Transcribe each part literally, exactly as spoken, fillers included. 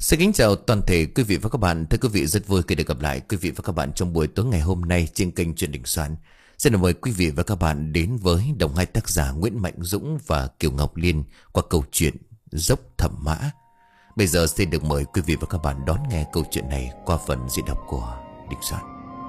Xin kính chào toàn thể quý vị và các bạn. Thưa quý vị, rất vui khi được gặp lại quý vị và các bạn trong buổi tối ngày hôm nay trên kênh Chuyện Đình Soạn. Xin mời quý vị và các bạn đến với đồng hai tác giả Nguyễn Mạnh Dũng và Kiều Ngọc Liên qua câu chuyện Dốc Thẩm Mã. Bây giờ xin được mời quý vị và các bạn đón nghe câu chuyện này qua phần diễn đọc của Đình Soạn.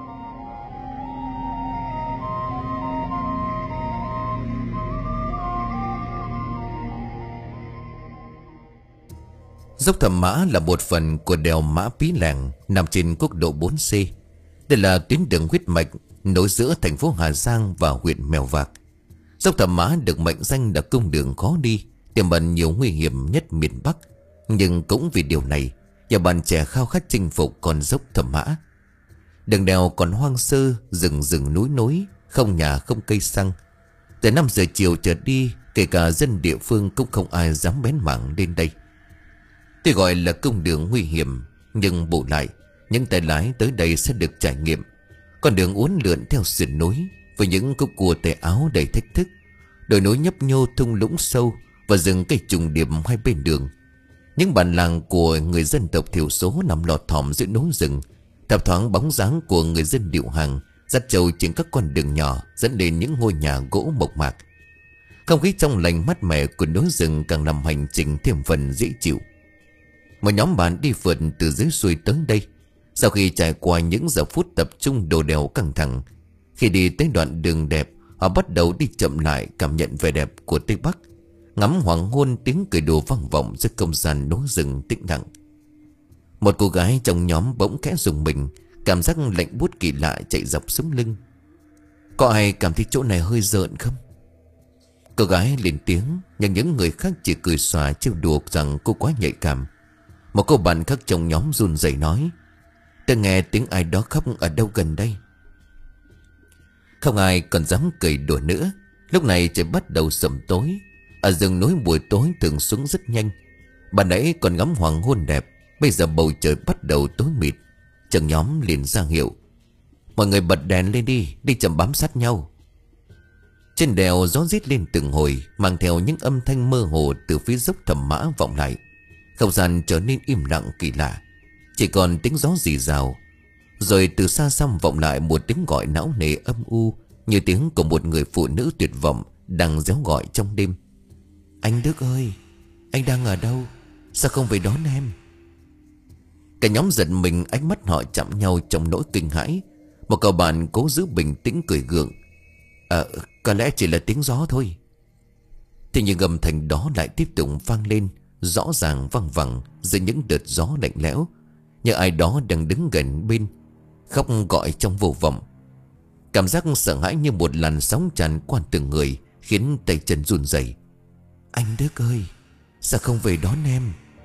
Dốc Thẩm Mã là một phần của đèo Mã Pí Lèng nằm trên quốc lộ bốn C. Đây là tuyến đường huyết mạch nối giữa thành phố Hà Giang và huyện Mèo Vạc. Dốc Thẩm Mã được mệnh danh là cung đường khó đi, tiềm ẩn nhiều nguy hiểm nhất miền Bắc. Nhưng cũng vì điều này, nhiều bạn trẻ khao khát chinh phục con dốc Thẩm Mã. Đường đèo còn hoang sơ, rừng rừng núi núi, không nhà không cây xăng. Từ năm giờ chiều trở đi, kể cả dân địa phương cũng không ai dám bén mảng lên đây. Tuy gọi là cung đường nguy hiểm, nhưng bù lại, những tay lái tới đây sẽ được trải nghiệm con đường uốn lượn theo sườn núi, với những khúc cua tay áo đầy thách thức, đồi núi nhấp nhô thung lũng sâu và rừng cây trùng điệp hai bên đường. Những bản làng của người dân tộc thiểu số nằm lọt thỏm giữa núi rừng, thập thoáng bóng dáng của người dân điệu hàng dắt trâu trên các con đường nhỏ dẫn đến những ngôi nhà gỗ mộc mạc. Không khí trong lành mát mẻ của núi rừng càng làm hành trình thêm phần dễ chịu. Một nhóm bạn đi phượt từ dưới xuôi tới đây. Sau khi trải qua những giờ phút tập trung đổ đèo căng thẳng, khi đi tới đoạn đường đẹp, họ bắt đầu đi chậm lại, cảm nhận vẻ đẹp của Tây Bắc, ngắm hoàng hôn, tiếng cười đùa vang vọng giữa không gian núi rừng tĩnh lặng. Một cô gái trong nhóm bỗng khẽ rùng mình, cảm giác lạnh buốt kỳ lạ chạy dọc sống lưng. Có ai cảm thấy chỗ này hơi rợn không? Cô gái lên tiếng, nhưng những người khác chỉ cười xòa trêu đùa rằng cô quá nhạy cảm. Một cô bạn khác trong nhóm run rẩy nói: "Tôi nghe tiếng ai đó khóc ở đâu gần đây." Không ai còn dám cười đùa nữa. Lúc này trời bắt đầu sầm tối. Ở rừng núi buổi tối thường xuống rất nhanh. Bạn nãy còn ngắm hoàng hôn đẹp, bây giờ bầu trời bắt đầu tối mịt. Trưởng nhóm liền ra hiệu: "Mọi người bật đèn lên đi, đi chậm bám sát nhau." Trên đèo gió rít lên từng hồi, mang theo những âm thanh mơ hồ từ phía dốc Thẩm Mã vọng lại. Không gian trở nên im lặng kỳ lạ, chỉ còn tiếng gió rì rào. Rồi từ xa xăm vọng lại một tiếng gọi não nề âm u, như tiếng của một người phụ nữ tuyệt vọng đang réo gọi trong đêm: "Anh Đức ơi, anh đang ở đâu? Sao không về đón em?" Cả nhóm giật mình, ánh mắt họ chạm nhau trong nỗi kinh hãi. Một cậu bạn cố giữ bình tĩnh cười gượng: "Ờ, có lẽ chỉ là tiếng gió thôi." Thế nhưng âm thanh đó lại tiếp tục vang lên, rõ ràng văng vẳng dưới những đợt gió lạnh lẽo, như ai đó đang đứng gần bên, khóc gọi trong vô vọng. Cảm giác sợ hãi như một làn sóng tràn qua từng người, khiến tay chân run rẩy. "Anh Đức ơi, sao không về đón em?"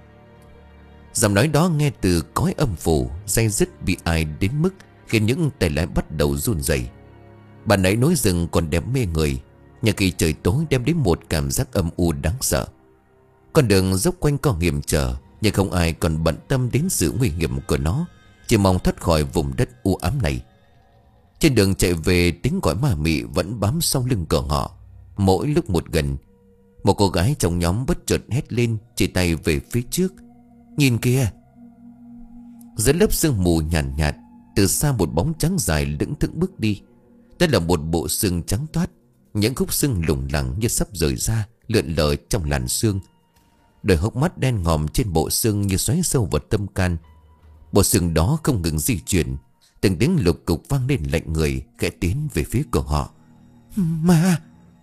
Giọng nói đó nghe từ cõi âm phủ, day dứt bị ai đến mức khiến những tay lái bắt đầu run rẩy. Bạn ấy núi rừng còn đẹp mê người, nhưng khi trời tối đem đến một cảm giác âm u đáng sợ. Con đường dốc quanh co hiểm trở, nhưng không ai còn bận tâm đến sự nguy hiểm của nó, chỉ mong thoát khỏi vùng đất u ám này. Trên đường chạy về, tiếng gọi ma mị vẫn bám sau lưng của họ. Mỗi lúc một gần, một cô gái trong nhóm bất chợt hét lên, chỉ tay về phía trước: "Nhìn kìa!" Dưới lớp sương mù nhàn nhạt, nhạt, từ xa một bóng trắng dài lững thững bước đi. Đó là một bộ xương trắng toát, những khúc xương lủng lẳng như sắp rời ra, lượn lờ trong làn sương. Đôi hốc mắt đen ngòm trên bộ xương như xoáy sâu vào tâm can. Bộ xương đó không ngừng di chuyển, từng tiếng lục cục vang lên lạnh người, khẽ tiến về phía của họ. "Ma!"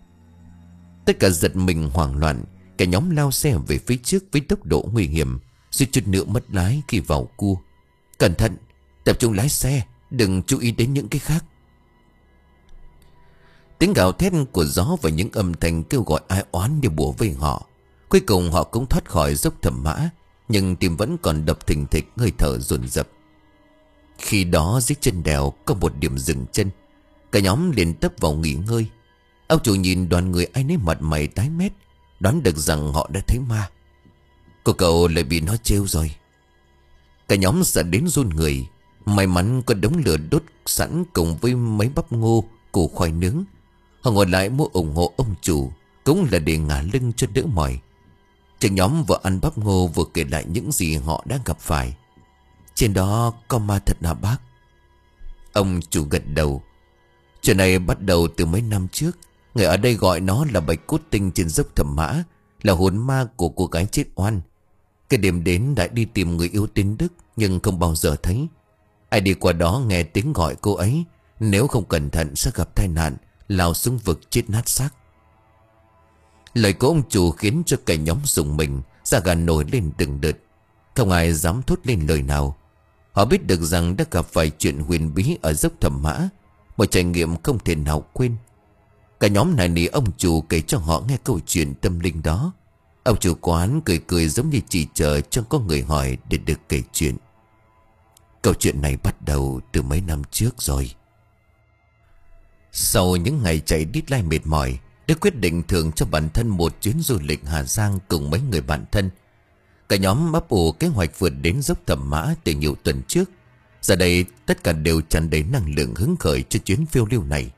Tất cả giật mình hoảng loạn. Cả nhóm lao xe về phía trước với tốc độ nguy hiểm, suýt chút nữa mất lái khi vào cua. "Cẩn thận, tập trung lái xe, đừng chú ý đến những cái khác." Tiếng gào thét của gió và những âm thanh kêu gọi ai oán đều bủa vây họ. Cuối cùng họ cũng thoát khỏi dốc Thẩm Mã, nhưng tim vẫn còn đập thình thịch, hơi thở dồn dập. Khi đó dưới chân đèo có một điểm dừng chân. Cả nhóm liền tấp vào nghỉ ngơi. Ông chủ nhìn đoàn người ai nấy mặt mày tái mét, đoán được rằng họ đã thấy ma. Cô cậu lại bị nó trêu rồi. Cả nhóm sợ đến run người. May mắn có đống lửa đốt sẵn cùng với mấy bắp ngô, củ khoai nướng. Họ ngồi lại mua ủng hộ ông chủ, cũng là để ngả lưng cho đỡ mỏi. Trưởng nhóm vừa ăn bắp ngô vừa kể lại những gì họ đã gặp phải. Trên đó có ma thật hả bác? Ông chủ gật đầu. Chuyện này bắt đầu từ mấy năm trước. Người ở đây gọi nó là bạch cốt tinh trên dốc Thẩm Mã, là hồn ma của cô gái chết oan. Cái đêm đến đã đi tìm người yêu tên Đức, nhưng không bao giờ thấy. Ai đi qua đó nghe tiếng gọi cô ấy, nếu không cẩn thận sẽ gặp tai nạn, lao xuống vực chết nát xác. Lời của ông chủ khiến cho cả nhóm rùng mình, da gà nổi lên từng đợt. Không ai dám thốt lên lời nào. Họ biết được rằng đã gặp phải chuyện huyền bí ở dốc Thẩm Mã, một trải nghiệm không thể nào quên. Cả nhóm này nỉ ông chủ kể cho họ nghe câu chuyện tâm linh đó. Ông chủ quán cười cười giống như chỉ chờ cho có người hỏi để được kể chuyện. Câu chuyện này bắt đầu từ mấy năm trước rồi. Sau những ngày chạy deadline mệt mỏi, Đức quyết định thưởng cho bản thân một chuyến du lịch Hà Giang cùng mấy người bạn thân. Cả nhóm ấp ủ kế hoạch vượt đến dốc Thẩm Mã từ nhiều tuần trước. Giờ đây tất cả đều tràn đầy năng lượng hứng khởi cho chuyến phiêu lưu này.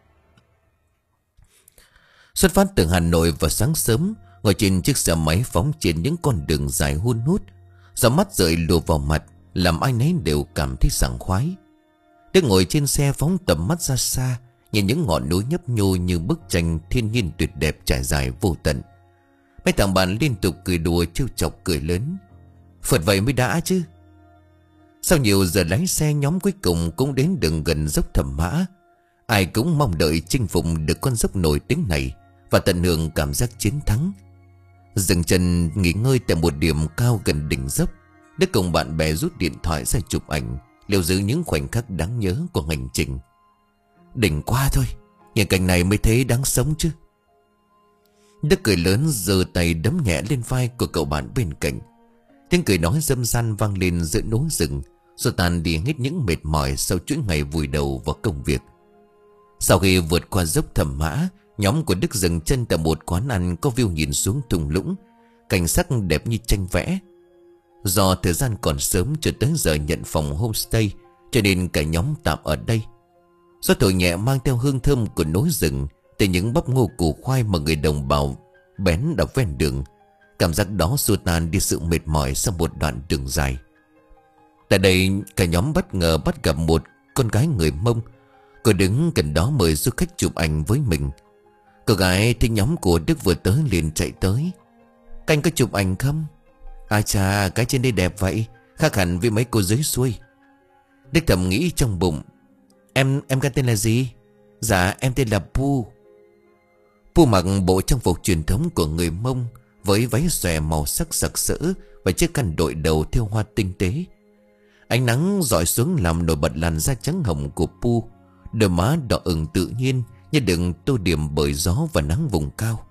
Xuất phát từ Hà Nội vào sáng sớm, ngồi trên chiếc xe máy phóng trên những con đường dài hun hút, gió mắt rọi lùa vào mặt làm ai nấy đều cảm thấy sảng khoái. Đức ngồi trên xe phóng tầm mắt ra xa, nhìn những ngọn núi nhấp nhô như bức tranh thiên nhiên tuyệt đẹp trải dài vô tận. Mấy thằng bạn liên tục cười đùa trêu chọc cười lớn. Phượt vậy mới đã chứ. Sau nhiều giờ lái xe, nhóm cuối cùng cũng đến đường gần dốc Thẩm Mã. Ai cũng mong đợi chinh phục được con dốc nổi tiếng này và tận hưởng cảm giác chiến thắng. Dừng chân nghỉ ngơi tại một điểm cao gần đỉnh dốc, Đức cùng bạn bè rút điện thoại ra chụp ảnh, lưu giữ những khoảnh khắc đáng nhớ của hành trình. Đỉnh quá thôi, nhìn cảnh này mới thấy đáng sống chứ. Đức cười lớn giơ tay đấm nhẹ lên vai của cậu bạn bên cạnh. Tiếng cười nói râm ran vang lên giữa núi rừng, rồi tàn đi hết những mệt mỏi sau chuỗi ngày vùi đầu vào công việc. Sau khi vượt qua dốc Thẩm Mã, nhóm của Đức dừng chân tại một quán ăn có view nhìn xuống thung lũng, cảnh sắc đẹp như tranh vẽ. Do thời gian còn sớm cho tới giờ nhận phòng homestay, cho nên cả nhóm tạm ở đây. Gió thổi nhẹ mang theo hương thơm của núi rừng, từ những bắp ngô củ khoai mà người đồng bào bén ở ven đường. Cảm giác đó xua tan đi sự mệt mỏi sau một đoạn đường dài. Tại đây cả nhóm bất ngờ bắt gặp một con gái người Mông. Cô đứng gần đó mời du khách chụp ảnh với mình. Cô gái thấy nhóm của Đức vừa tới liền chạy tới. Canh có chụp ảnh không? À chà, cái trên đây đẹp vậy, khác hẳn với mấy cô dưới xuôi. Đức thầm nghĩ trong bụng. Em em cái tên là gì? Dạ em tên là Pu. Pu mặc bộ trang phục truyền thống của người Mông, với váy xòe màu sắc sặc sỡ và chiếc khăn đội đầu thêu hoa tinh tế. Ánh nắng rọi xuống làm nổi bật làn da trắng hồng của Pu. Đôi má đỏ ửng tự nhiên như đừng tô điểm bởi gió và nắng vùng cao.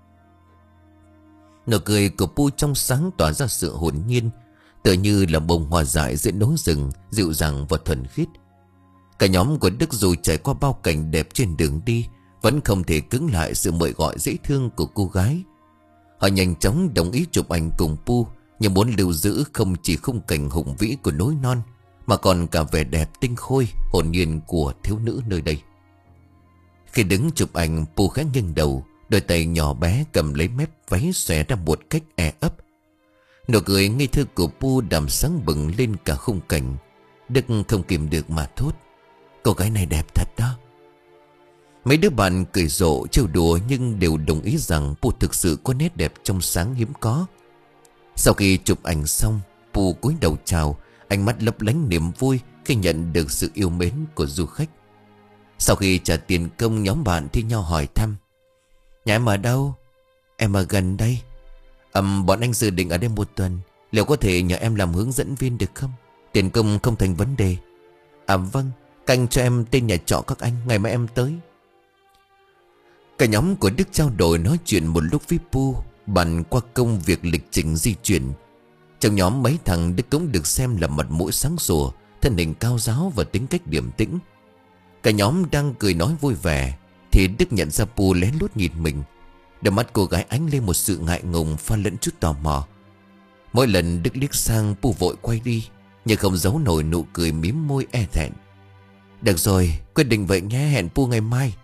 Nụ cười của Pu trong sáng tỏa ra sự hồn nhiên, tựa như là bông hoa dại giữa núi rừng, dịu dàng và thuần khiết. Cả nhóm của Đức dù trải qua bao cảnh đẹp trên đường đi, vẫn không thể cứng lại sự mời gọi dễ thương của cô gái. Họ nhanh chóng đồng ý chụp ảnh cùng Pu, nhưng muốn lưu giữ không chỉ khung cảnh hùng vĩ của núi non, mà còn cả vẻ đẹp tinh khôi, hồn nhiên của thiếu nữ nơi đây. Khi đứng chụp ảnh, Pu khẽ nghiêng đầu, đôi tay nhỏ bé cầm lấy mép váy xòe ra một cách e ấp. Nụ cười ngây thơ của Pu đằm sáng bừng lên cả khung cảnh. Đức không kìm được mà thốt. Cô gái này đẹp thật đó. Mấy đứa bạn cười rộ trêu đùa nhưng đều đồng ý rằng Pu thực sự có nét đẹp trong sáng hiếm có. Sau khi chụp ảnh xong, Pu cúi đầu chào, ánh mắt lấp lánh niềm vui khi nhận được sự yêu mến của du khách. Sau khi trả tiền công, nhóm bạn thi nhau hỏi thăm. Nhà em ở đâu? Em ở gần đây. um, Bọn anh dự định ở đây một tuần. Liệu có thể nhờ em làm hướng dẫn viên được không? Tiền công không thành vấn đề. À vâng, canh cho em tên nhà trọ các anh, ngày mai em tới. Cả nhóm của Đức trao đổi nói chuyện một lúc với Pu, bàn qua công việc lịch trình di chuyển. Trong nhóm mấy thằng Đức cũng được xem là mặt mũi sáng sủa, thân hình cao ráo và tính cách điềm tĩnh. Cả nhóm đang cười nói vui vẻ thì Đức nhận ra Pu lén lút nhìn mình. Đôi mắt cô gái ánh lên một sự ngại ngùng pha lẫn chút tò mò. Mỗi lần Đức liếc sang, Pu vội quay đi, nhưng không giấu nổi nụ cười mím môi e thẹn. Được rồi, quyết định vậy nhé, hẹn Pu ngày mai.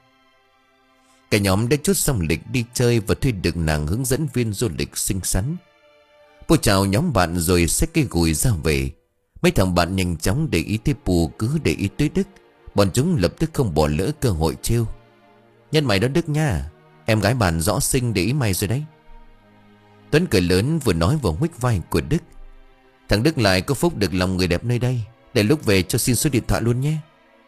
Cả nhóm đã chốt xong lịch đi chơi và thuê được nàng hướng dẫn viên du lịch xinh xắn. Pu chào nhóm bạn rồi xách cái gùi ra về. Mấy thằng bạn nhanh chóng để ý tới Pu, cứ để ý tới Đức. Bọn chúng lập tức không bỏ lỡ cơ hội trêu. Nhân mày đó Đức nha, em gái bạn rõ xinh để ý mày rồi đấy. Tuấn cười lớn vừa nói vừa huých vai của Đức. Thằng Đức lại có phúc được lòng người đẹp nơi đây. Để lúc về cho xin số điện thoại luôn nhé.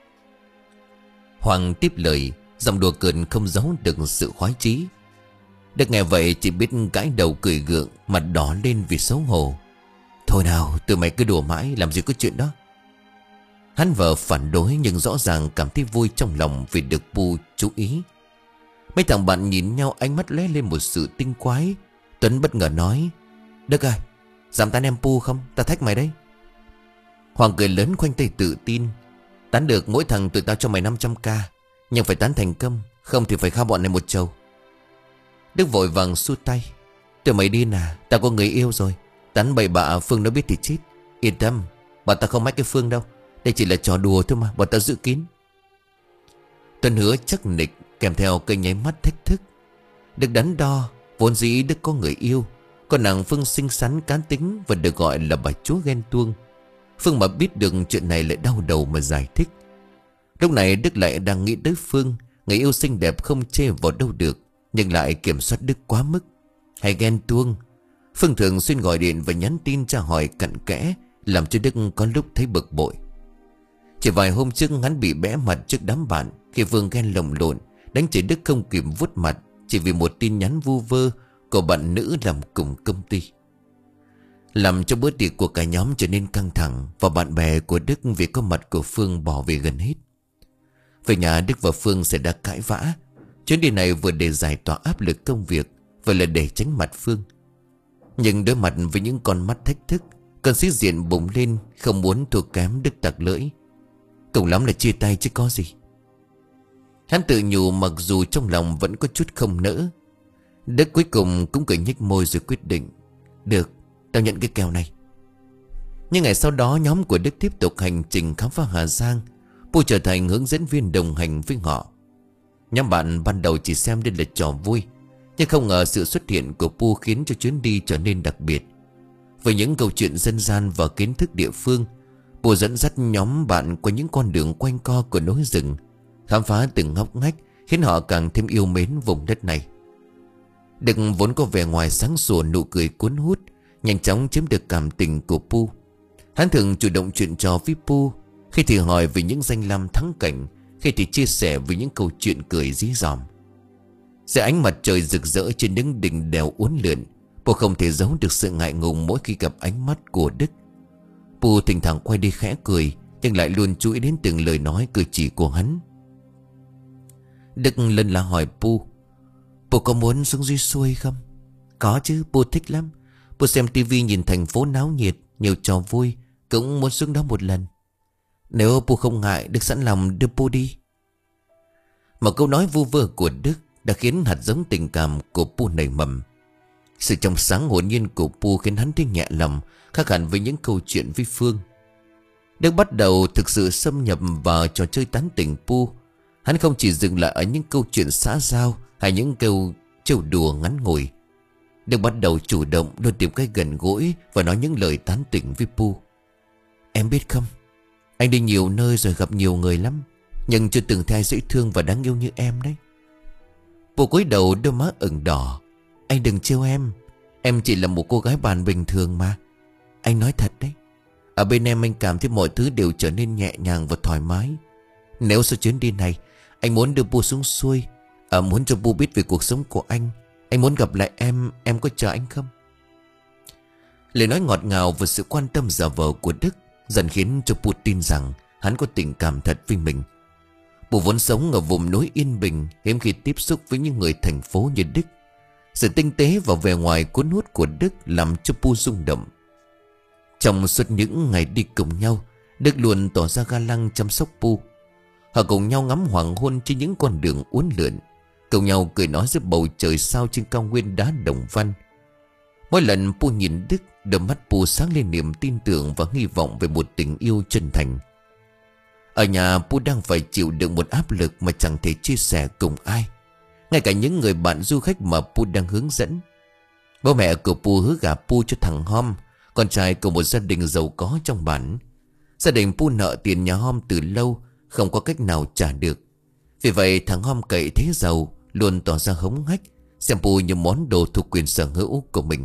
Hoàng tiếp lời, giọng đùa cợt không giấu được sự khoái chí. Đức nghe vậy chỉ biết gãi đầu cười gượng, mặt đỏ lên vì xấu hổ. Thôi nào, tụi mày cứ đùa mãi, làm gì có chuyện đó. Hắn vợ phản đối nhưng rõ ràng cảm thấy vui trong lòng vì được Pu chú ý. Mấy thằng bạn nhìn nhau, ánh mắt lóe lên một sự tinh quái. Tuấn bất ngờ nói, Đức ơi, dám tán em Pu không? Ta thách mày đấy. Hoàng cười lớn khoanh tay tự tin, tán được mỗi thằng tụi tao cho mày năm trăm k, nhưng phải tán thành công, không thì phải khao bọn này một chầu. Đức vội vàng xua tay, tụi mày đi nà, tao có người yêu rồi. Tán bậy bạ Phương nó biết thì chết. Yên tâm, bọn tao không mách cái Phương đâu. Đây chỉ là trò đùa thôi mà, bọn tao giữ kín. Tuấn hứa chắc nịch kèm theo cây nháy mắt thách thức. Đức đắn đo, vốn dĩ Đức có người yêu. Còn nàng Phương xinh xắn cá tính và được gọi là bà chúa ghen tuông. Phương mà biết được chuyện này lại đau đầu mà giải thích. Lúc này Đức lại đang nghĩ tới Phương. Người yêu xinh đẹp không chê vào đâu được, nhưng lại kiểm soát Đức quá mức. Hay ghen tuông. Phương thường xuyên gọi điện và nhắn tin tra hỏi cặn kẽ, làm cho Đức có lúc thấy bực bội. Chỉ vài hôm trước hắn bị bẽ mặt trước đám bạn khi Phương ghen lồng lộn, đánh chửi Đức không kịp vuốt mặt, chỉ vì một tin nhắn vu vơ của bạn nữ làm cùng công ty, làm cho bữa tiệc của cả nhóm trở nên căng thẳng. Và bạn bè của Đức vì có mặt của Phương bỏ về gần hết. Về nhà Đức và Phương sẽ đã cãi vã. Chuyến đi này vừa để giải tỏa áp lực công việc, vừa là để tránh mặt Phương. Nhưng đối mặt với những con mắt thách thức, cơn sĩ diện bùng lên, không muốn thua kém. Đức tặc lưỡi, cùng lắm là chia tay chứ có gì. Hắn tự nhủ, mặc dù trong lòng vẫn có chút không nỡ. Đức cuối cùng cũng cười nhếch môi rồi quyết định, được, tao nhận cái kèo này. Nhưng ngày sau đó nhóm của Đức tiếp tục hành trình khám phá Hà Giang. Pu trở thành hướng dẫn viên đồng hành với họ. Nhóm bạn ban đầu chỉ xem đây là trò vui, nhưng không ngờ sự xuất hiện của Pu khiến cho chuyến đi trở nên đặc biệt. Với những câu chuyện dân gian và kiến thức địa phương, Pu dẫn dắt nhóm bạn qua những con đường quanh co của núi rừng, khám phá từng ngóc ngách, khiến họ càng thêm yêu mến vùng đất này. Đức vốn có vẻ ngoài sáng sủa, nụ cười cuốn hút, nhanh chóng chiếm được cảm tình của Pu. Hắn thường chủ động chuyện trò với Pu, khi thì hỏi về những danh lam thắng cảnh, khi thì chia sẻ về những câu chuyện cười dí dỏm. Dưới ánh mặt trời rực rỡ trên những đỉnh đèo uốn lượn, Pu không thể giấu được sự ngại ngùng mỗi khi gặp ánh mắt của Đức. Pu thỉnh thoảng quay đi khẽ cười, nhưng lại luôn chú ý đến từng lời nói cử chỉ của hắn. Đức lần là hỏi Pu, Pu có muốn xuống dưới xuôi không? Có chứ, Pu thích lắm. Pu xem tivi nhìn thành phố náo nhiệt, nhiều trò vui, cũng muốn xuống đó một lần. Nếu Pu không ngại, Đức sẵn lòng đưa Pu đi. Một câu nói vu vơ của Đức đã khiến hạt giống tình cảm của Pu nảy mầm. Sự trong sáng hồn nhiên của Pu khiến hắn thấy nhẹ lòng, khác hẳn với những câu chuyện với Phương. Đức bắt đầu thực sự xâm nhập vào trò chơi tán tỉnh Pu. Hắn không chỉ dừng lại ở những câu chuyện xã giao hay những câu trêu đùa ngắn ngủi. Đức bắt đầu chủ động luôn tìm cách gần gũi và nói những lời tán tỉnh với Pu. Em biết không, anh đi nhiều nơi rồi gặp nhiều người lắm, nhưng chưa từng thấy ai dễ thương và đáng yêu như em đấy. Pu cúi đầu, đôi má ửng đỏ. Anh đừng trêu em, em chỉ là một cô gái bạn bình thường mà. Anh nói thật đấy, ở bên em anh cảm thấy mọi thứ đều trở nên nhẹ nhàng và thoải mái. Nếu sau chuyến đi này anh muốn đưa Pu xuống xuôi, à, muốn cho Pu biết về cuộc sống của anh, anh muốn gặp lại em, em có chờ anh không? Lời nói ngọt ngào và sự quan tâm giả vờ của Đức dần khiến cho Pu tin rằng hắn có tình cảm thật với mình. Pu vốn sống ở vùng núi yên bình, hiếm khi tiếp xúc với những người thành phố như Đức. Sự tinh tế và vẻ ngoài cuốn hút của Đức làm cho Pu rung động. Trong suốt những ngày đi cùng nhau, Đức luôn tỏ ra ga lăng chăm sóc Pu. Họ cùng nhau ngắm hoàng hôn trên những con đường uốn lượn, cùng nhau cười nói dưới bầu trời sao trên cao nguyên đá Đồng Văn. Mỗi lần Pu nhìn Đức, đôi mắt Pu sáng lên niềm tin tưởng và hy vọng về một tình yêu chân thành. Ở nhà, Pu đang phải chịu đựng một áp lực mà chẳng thể chia sẻ cùng ai, ngay cả những người bạn du khách mà Pu đang hướng dẫn. Bố mẹ của Pu hứa gả Pu cho thằng Hom, con trai của một gia đình giàu có trong bản. Gia đình Pu nợ tiền nhà Hom từ lâu, không có cách nào trả được. Vì vậy thằng Hom cậy thế giàu, luôn tỏ ra hống hách, xem Pu như món đồ thuộc quyền sở hữu của mình.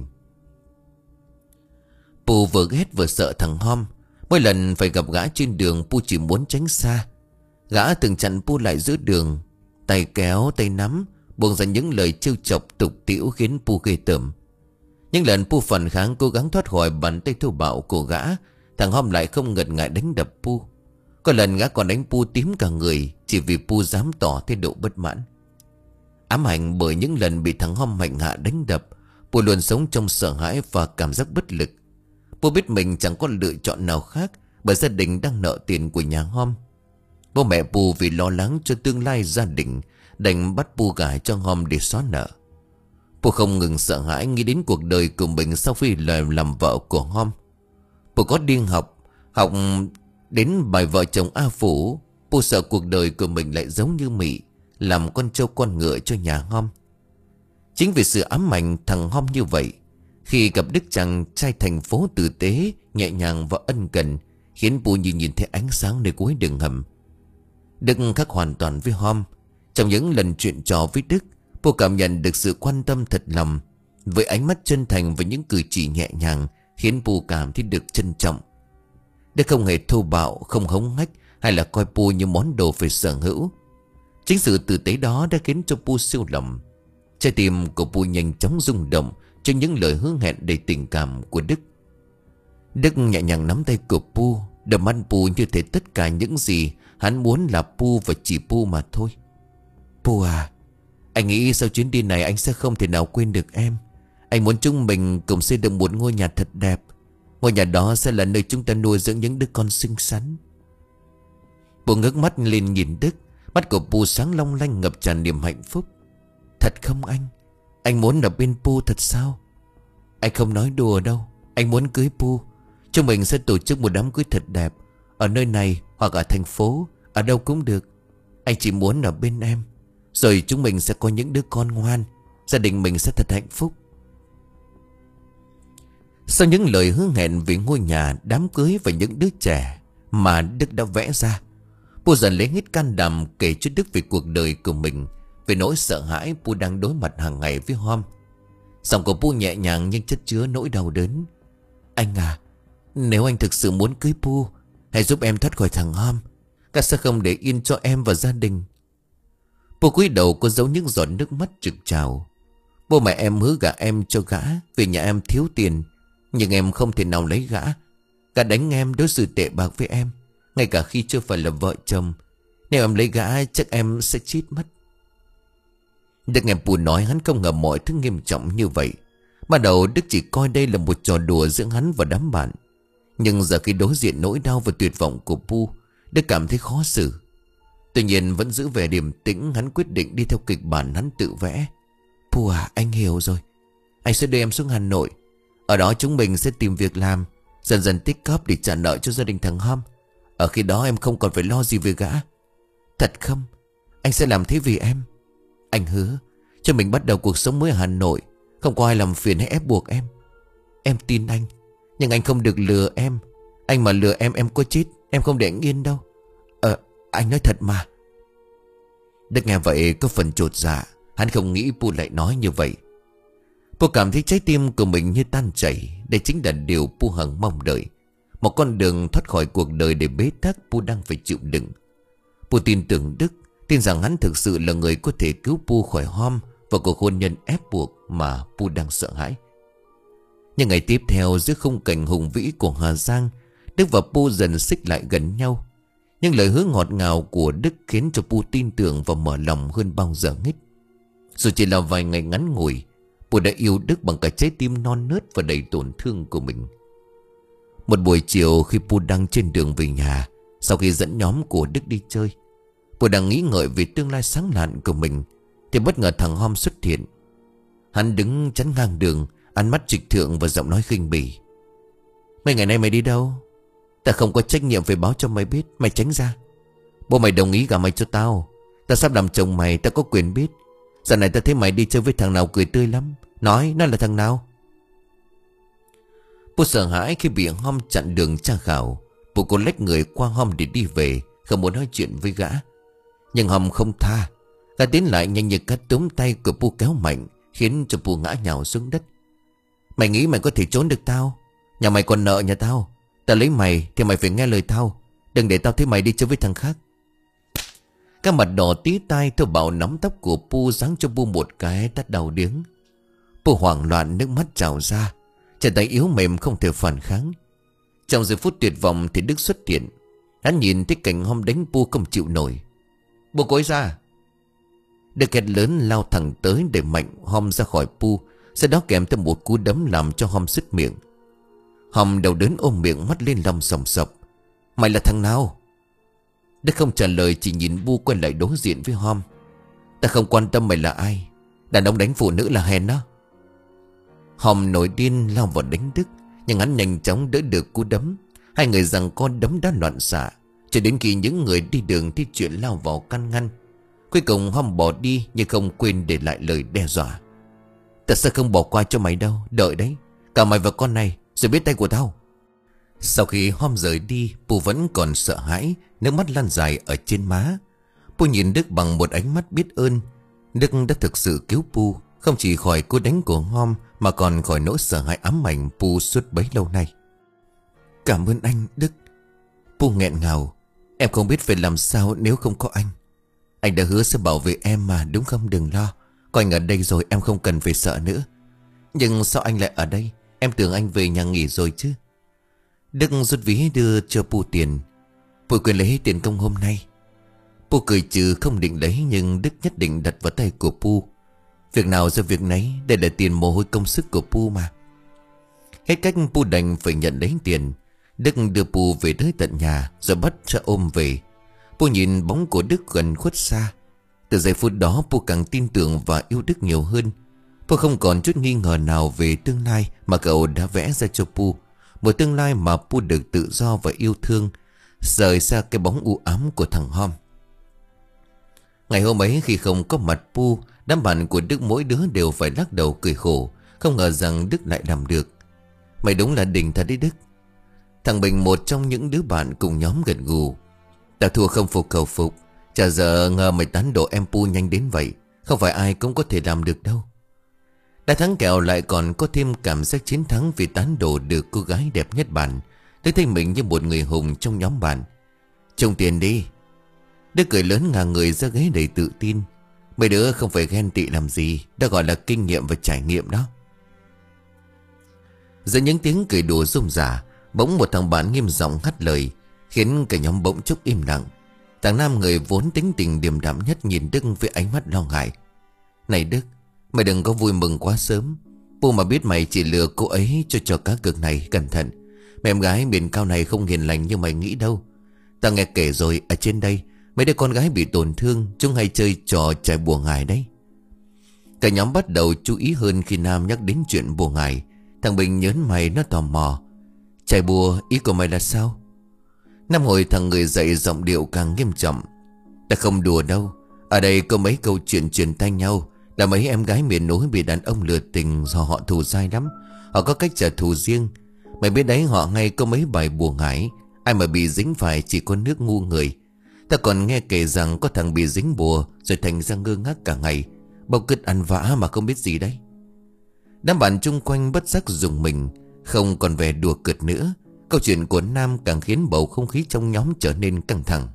Pu vừa ghét vừa sợ thằng Hom. Mỗi lần phải gặp gã trên đường, Pu chỉ muốn tránh xa. Gã từng chặn Pu lại giữa đường, tay kéo tay nắm, buông ra những lời trêu chọc tục tĩu khiến Pu ghê tởm. Những lần Pu phản kháng cố gắng thoát khỏi bàn tay thô bạo của gã, thằng Hom lại không ngần ngại đánh đập Pu. Có lần gã còn đánh Pu tím cả người, chỉ vì Pu dám tỏ thái độ bất mãn. Ám ảnh bởi những lần bị thằng Hom hành hạ đánh đập, Pu luôn sống trong sợ hãi và cảm giác bất lực. Pu biết mình chẳng có lựa chọn nào khác, bởi gia đình đang nợ tiền của nhà Hom. Bố mẹ Pu vì lo lắng cho tương lai gia đình, đành bắt Pu gả cho Hom để xóa nợ. Pu không ngừng sợ hãi nghĩ đến cuộc đời của mình sau khi lời làm vợ của Hom. Pu có đi học, học đến bài vợ chồng A Phủ. Pu sợ cuộc đời của mình lại giống như Mị, làm con trâu con ngựa cho nhà Hom. Chính vì sự ám ảnh thằng Hom như vậy, khi gặp Đức chàng trai thành phố tử tế, nhẹ nhàng và ân cần, khiến Pu như nhìn thấy ánh sáng nơi cuối đường hầm. Đức khác hoàn toàn với Hom. Trong những lần chuyện trò với Đức, Pu cảm nhận được sự quan tâm thật lòng, với ánh mắt chân thành và những cử chỉ nhẹ nhàng, khiến Pu cảm thấy được trân trọng. Đức không hề thô bạo, không hống hách, hay là coi Pu như món đồ phải sở hữu. Chính sự tử tế đó đã khiến cho Pu siêu lòng. Trái tim của Pu nhanh chóng rung động trước những lời hứa hẹn đầy tình cảm của Đức. Đức nhẹ nhàng nắm tay của Pu, đầm mắt Pu như thể tất cả những gì hắn muốn là Pu và chỉ Pu mà thôi. Pu à, anh nghĩ sau chuyến đi này anh sẽ không thể nào quên được em. Anh muốn chúng mình cùng xây dựng một ngôi nhà thật đẹp. Ngôi nhà đó sẽ là nơi chúng ta nuôi dưỡng những đứa con xinh xắn. Pu ngước mắt lên nhìn Đức. Mắt của Pu sáng long lanh ngập tràn niềm hạnh phúc. Thật không anh? Anh muốn ở bên Pu thật sao? Anh không nói đùa đâu. Anh muốn cưới Pu. Chúng mình sẽ tổ chức một đám cưới thật đẹp, ở nơi này hoặc ở thành phố, ở đâu cũng được. Anh chỉ muốn ở bên em. Rồi chúng mình sẽ có những đứa con ngoan. Gia đình mình sẽ thật hạnh phúc. Sau những lời hứa hẹn về ngôi nhà, đám cưới và những đứa trẻ mà Đức đã vẽ ra, Pu dần lấy hết can đảm kể cho Đức về cuộc đời của mình, về nỗi sợ hãi Pu đang đối mặt hàng ngày với Hom. Giọng của Pu nhẹ nhàng nhưng chất chứa nỗi đau đớn. Anh à, nếu anh thực sự muốn cưới Pu, hãy giúp em thoát khỏi thằng Hom. Cả sẽ không để yên cho em và gia đình. Pu cúi đầu có giấu những giọt nước mắt trực trào. Bố mẹ em hứa gả em cho gã vì nhà em thiếu tiền, nhưng em không thể nào lấy gã. Gã đánh em, đối xử tệ bạc với em, ngay cả khi chưa phải là vợ chồng. Nếu em lấy gã chắc em sẽ chết mất. Đức nghe Pu nói, hắn không ngờ mọi thứ nghiêm trọng như vậy. Ban đầu Đức chỉ coi đây là một trò đùa giữa hắn và đám bạn. Nhưng giờ khi đối diện nỗi đau và tuyệt vọng của Pu, Đức cảm thấy khó xử. Tuy nhiên vẫn giữ vẻ điềm tĩnh, hắn quyết định đi theo kịch bản hắn tự vẽ. Pu à, anh hiểu rồi. Anh sẽ đưa em xuống Hà Nội. Ở đó chúng mình sẽ tìm việc làm, dần dần tích góp để trả nợ cho gia đình thằng Hom. Ở khi đó em không còn phải lo gì về gã. Thật không? Anh sẽ làm thế vì em. Anh hứa cho mình bắt đầu cuộc sống mới ở Hà Nội, không có ai làm phiền hay ép buộc em. Em tin anh, nhưng anh không được lừa em. Anh mà lừa em, em có chết em không để anh yên đâu. Ờ, anh nói thật mà. Đức nghe vậy có phần chột dạ. Hắn không nghĩ Pu lại nói như vậy. Pu cảm thấy trái tim của mình như tan chảy. Đây chính là điều Pu hằng mong đợi. Một con đường thoát khỏi cuộc đời để bế tắc Pu đang phải chịu đựng. Pu tin tưởng Đức, tin rằng hắn thực sự là người có thể cứu Pu khỏi Hom và cuộc hôn nhân ép buộc mà Pu đang sợ hãi. Nhưng ngày tiếp theo, giữa khung cảnh hùng vĩ của Hà Giang, Đức và Pu dần xích lại gần nhau. Nhưng lời hứa ngọt ngào của Đức khiến cho Pu tin tưởng và mở lòng hơn bao giờ hết. Dù chỉ là vài ngày ngắn ngủi, Pu đã yêu Đức bằng cả trái tim non nớt và đầy tổn thương của mình. Một buổi chiều khi Pu đang trên đường về nhà, sau khi dẫn nhóm của Đức đi chơi, Pu đang nghĩ ngợi về tương lai sáng lạn của mình, thì bất ngờ thằng Hom xuất hiện. Hắn đứng chắn ngang đường, ánh mắt trịch thượng và giọng nói khinh bỉ. Mấy ngày nay mày đi đâu? Ta không có trách nhiệm phải báo cho mày biết. Mày tránh ra. Bố mày đồng ý gả mày cho tao. Ta sắp làm chồng mày, ta có quyền biết. Giờ này ta thấy mày đi chơi với thằng nào cười tươi lắm. Nói nó là thằng nào? Phu sợ hãi khi bị Hom chặn đường tra khảo. Phu cố lách người qua Hom để đi về, không muốn nói chuyện với gã. Nhưng Hom không tha. Gã tiến lại nhanh như cắt túm tay của Phu kéo mạnh, khiến cho Phu ngã nhào xuống đất. Mày nghĩ mày có thể trốn được tao? Nhà mày còn nợ nhà tao. Tao lấy mày thì mày phải nghe lời tao. Đừng để tao thấy mày đi chơi với thằng khác. Cái mặt đỏ tí tai thô bạo nắm tóc của Phu, giáng cho Phu một cái tát đau điếng. Phu hoảng loạn, nước mắt trào ra, chân tay yếu mềm không thể phản kháng. Trong giây phút tuyệt vọng thì Đức xuất hiện. Hắn nhìn thấy cảnh Hom đánh Phu không chịu nổi. Buông cô ấy ra. Đức hét lớn lao thẳng tới để mạnh Hom ra khỏi Phu, sau đó kèm theo một cú đấm làm cho Hom sứt miệng. Hom đầu đớn ôm miệng, mắt lên lòng sòng sọc. Mày là thằng nào? Đức không trả lời, chỉ nhìn Bu quay lại đối diện với Hom. Ta không quan tâm mày là ai. Đàn ông đánh phụ nữ là hèn đó. Hom nổi điên lao vào đánh Đức, nhưng hắn nhanh chóng đỡ được cú đấm. Hai người giằng co đấm đá loạn xạ, cho đến khi những người đi đường thi chuyện lao vào can ngăn. Cuối cùng Hom bỏ đi, nhưng không quên để lại lời đe dọa. Ta sẽ không bỏ qua cho mày đâu. Đợi đấy, cả mày và con này rồi biết tay của tao. Sau khi Hom rời đi, Phu vẫn còn sợ hãi, nước mắt lan dài ở trên má. Phu nhìn Đức bằng một ánh mắt biết ơn. Đức đã thực sự cứu Phu, không chỉ khỏi cú đánh của Hom, mà còn khỏi nỗi sợ hãi ám ảnh Phu suốt bấy lâu nay. Cảm ơn anh, Đức. Phu nghẹn ngào. Em không biết phải làm sao nếu không có anh. Anh đã hứa sẽ bảo vệ em mà, đúng không? Đừng lo, có anh ở đây rồi em không cần phải sợ nữa. Nhưng sao anh lại ở đây? Em tưởng anh về nhà nghỉ rồi chứ. Đức rút ví đưa cho Phu tiền. Phu quyền lấy tiền công hôm nay. Phu cười trừ không định lấy, nhưng Đức nhất định đặt vào tay của Phu. Việc nào ra việc nấy, đây là tiền mồ hôi công sức của Phu mà. Hết cách Phu đành phải nhận lấy tiền. Đức đưa Phu về tới tận nhà, rồi bắt cho ôm về. Phu nhìn bóng của Đức gần khuất xa. Từ giây phút đó Phu càng tin tưởng và yêu Đức nhiều hơn. Phu không còn chút nghi ngờ nào về tương lai mà cậu đã vẽ ra cho Phu. Một tương lai mà Phu được tự do và yêu thương, rời xa cái bóng u ám của thằng Hom. Ngày hôm ấy khi không có mặt Phu, đám bạn của Đức mỗi đứa đều phải lắc đầu cười khổ. Không ngờ rằng Đức lại làm được. Mày đúng là đỉnh thật đấy Đức. Thằng Bình, một trong những đứa bạn cùng nhóm, gật gù. Ta thua không phục khẩu phục. Chả giờ ngờ mày tán đổ em Phu nhanh đến vậy. Không phải ai cũng có thể làm được đâu. Đã thắng kèo lại còn có thêm cảm giác chiến thắng vì tán đổ được cô gái đẹp nhất bản. Đức thấy mình như một người hùng trong nhóm bạn. Trông tiền đi. Đức cười lớn ngả người ra ghế đầy tự tin. Mấy đứa không phải ghen tị làm gì, đó gọi là kinh nghiệm và trải nghiệm đó. Giữa những tiếng cười đùa rôm rả, bỗng một thằng bạn nghiêm giọng ngắt lời, khiến cả nhóm bỗng chốc im lặng. Thằng nam người vốn tính tình điềm đạm nhất nhìn Đức với ánh mắt lo ngại. Này Đức, mày đừng có vui mừng quá sớm. Phu mà biết mày chỉ lừa cô ấy cho trò cá cược này, cẩn thận. Mẹ em gái miền cao này không hiền lành như mày nghĩ đâu. Tao nghe kể rồi, ở trên đây mấy đứa con gái bị tổn thương, chúng hay chơi trò chạy bùa ngải đấy. Cả nhóm bắt đầu chú ý hơn khi Nam nhắc đến chuyện bùa ngải. Thằng Bình nhớn mày, nó tò mò. Chạy bùa, ý của mày là sao? Nam hồi thằng người dậy, giọng điệu càng nghiêm trọng. Ta không đùa đâu. Ở đây có mấy câu chuyện truyền tay nhau, là mấy em gái miền núi bị đàn ông lừa tình do họ thù dai lắm. Họ có cách trả thù riêng. Mày biết đấy, họ ngay có mấy bài bùa ngải. Ai mà bị dính phải chỉ có nước ngu người. Ta còn nghe kể rằng có thằng bị dính bùa rồi thành ra ngơ ngác cả ngày, bao cứt ăn vã mà không biết gì đấy. Đám bạn chung quanh bất giác rùng mình, không còn vẻ đùa cợt nữa. Câu chuyện của Nam càng khiến bầu không khí trong nhóm trở nên căng thẳng.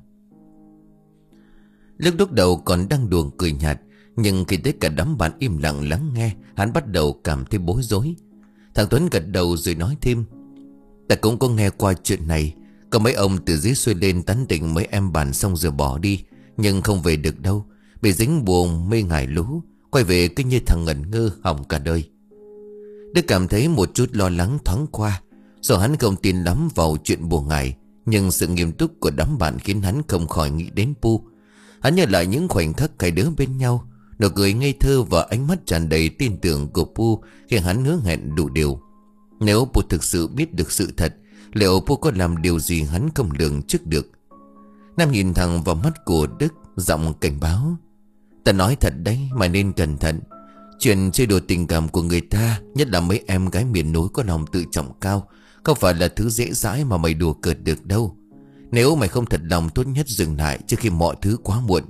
Lúc lúc đầu còn đang đùa cười nhạt, nhưng khi thấy cả đám bạn im lặng lắng nghe, hắn bắt đầu cảm thấy bối rối. Thằng Tuấn gật đầu rồi nói thêm. Ta cũng có nghe qua chuyện này. Có mấy ông từ dưới xuôi lên tán tỉnh mấy em bạn xong rồi bỏ đi, nhưng không về được đâu. Bị dính buồn mê ngải lú, quay về cứ như thằng ngẩn ngơ hỏng cả đời. Đức cảm thấy một chút lo lắng thoáng qua. Dù hắn không tin lắm vào chuyện bùa ngải, nhưng sự nghiêm túc của đám bạn khiến hắn không khỏi nghĩ đến Pu. Hắn nhớ lại những khoảnh khắc hai đứa bên nhau, nụ cười ngây thơ và ánh mắt tràn đầy tin tưởng của Pu khi hắn hứa hẹn đủ điều. Nếu Pu thực sự biết được sự thật, liệu Pu có làm điều gì hắn không lường trước được? Nam nhìn thẳng vào mắt của Đức, giọng cảnh báo. Ta nói thật đấy, mày nên cẩn thận. Chuyện chơi đùa tình cảm của người ta, nhất là mấy em gái miền núi có lòng tự trọng cao, không phải là thứ dễ dãi mà mày đùa cợt được đâu. Nếu mày không thật lòng, tốt nhất dừng lại trước khi mọi thứ quá muộn.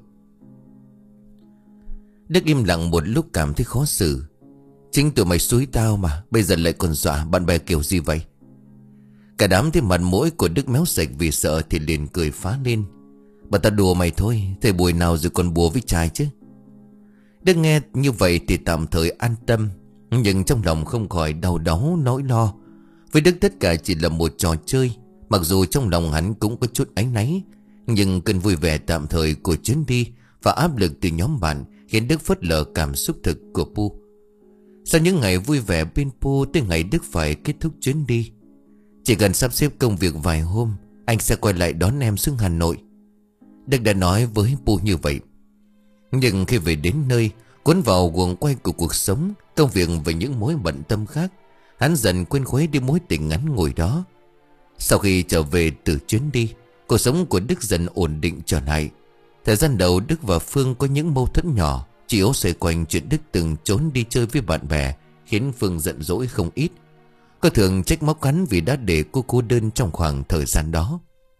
Đức im lặng một lúc, cảm thấy khó xử. Chính tụi mày xúi tao mà, bây giờ lại còn dọa bạn bè kiểu gì vậy? Cả đám thấy mặt mũi của Đức méo sạch vì sợ thì liền cười phá lên. Bà ta đùa mày thôi, thầy buổi nào rồi còn bùa với trai chứ. Đức nghe như vậy thì tạm thời an tâm, nhưng trong lòng không khỏi đau đáu nỗi lo. Với Đức tất cả chỉ là một trò chơi. Mặc dù trong lòng hắn cũng có chút áy náy, nhưng cơn vui vẻ tạm thời của chuyến đi và áp lực từ nhóm bạn khiến Đức phớt lờ cảm xúc thực của Pu. Sau những ngày vui vẻ bên Pu, tới ngày Đức phải kết thúc chuyến đi. Chỉ cần sắp xếp công việc vài hôm, anh sẽ quay lại đón em xuống Hà Nội. Đức đã nói với Pu như vậy. Nhưng khi về đến nơi, cuốn vào guồng quay của cuộc sống, công việc và những mối bận tâm khác, hắn dần quên khuấy đi mối tình ngắn ngủi đó. Sau khi trở về từ chuyến đi, cuộc sống của Đức dần ổn định trở lại. Thời gian đầu Đức và Phương có những mâu thuẫn nhỏ, chủ yếu xoay quanh chuyện Đức từng trốn đi chơi với bạn bè, khiến Phương giận dỗi không ít. Cô thường trách móc hắn vì đã để cô cô đơn trong khoảng thời gian đó.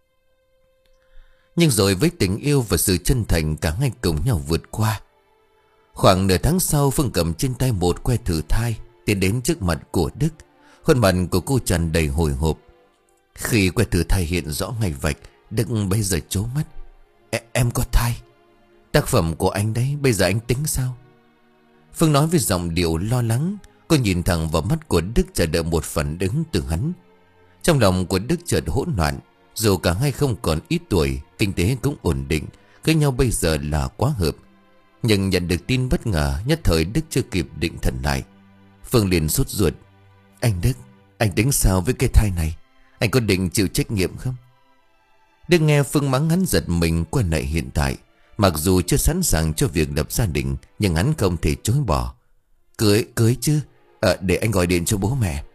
Nhưng rồi với tình yêu và sự chân thành, cả hai cùng nhau vượt qua. Khoảng nửa tháng sau, Phương cầm trên tay một que thử thai tiến đến trước mặt của Đức. Khuôn mặt của cô tràn đầy hồi hộp. Khi que thử thai hiện rõ ngày vạch, Đức bây giờ trố mắt. E Em có thai. Tác phẩm của anh đấy, bây giờ anh tính sao? Phương nói với giọng điệu lo lắng. Cô nhìn thẳng vào mắt của Đức, chờ đợi một phản ứng từ hắn. Trong lòng của Đức chợt hỗn loạn. Dù cả hai không còn ít tuổi, kinh tế cũng ổn định, cưới nhau bây giờ là quá hợp. Nhưng nhận được tin bất ngờ, nhất thời Đức chưa kịp định thần lại. Phương liền sốt ruột. Anh Đức, anh tính sao với cái thai này? Anh có định chịu trách nhiệm không? Đức nghe Phương mắng hắn giật mình quay lại hiện tại. Mặc dù chưa sẵn sàng cho việc lập gia đình, nhưng hắn không thể chối bỏ. Cưới, cưới chứ. À, để anh gọi điện cho bố mẹ.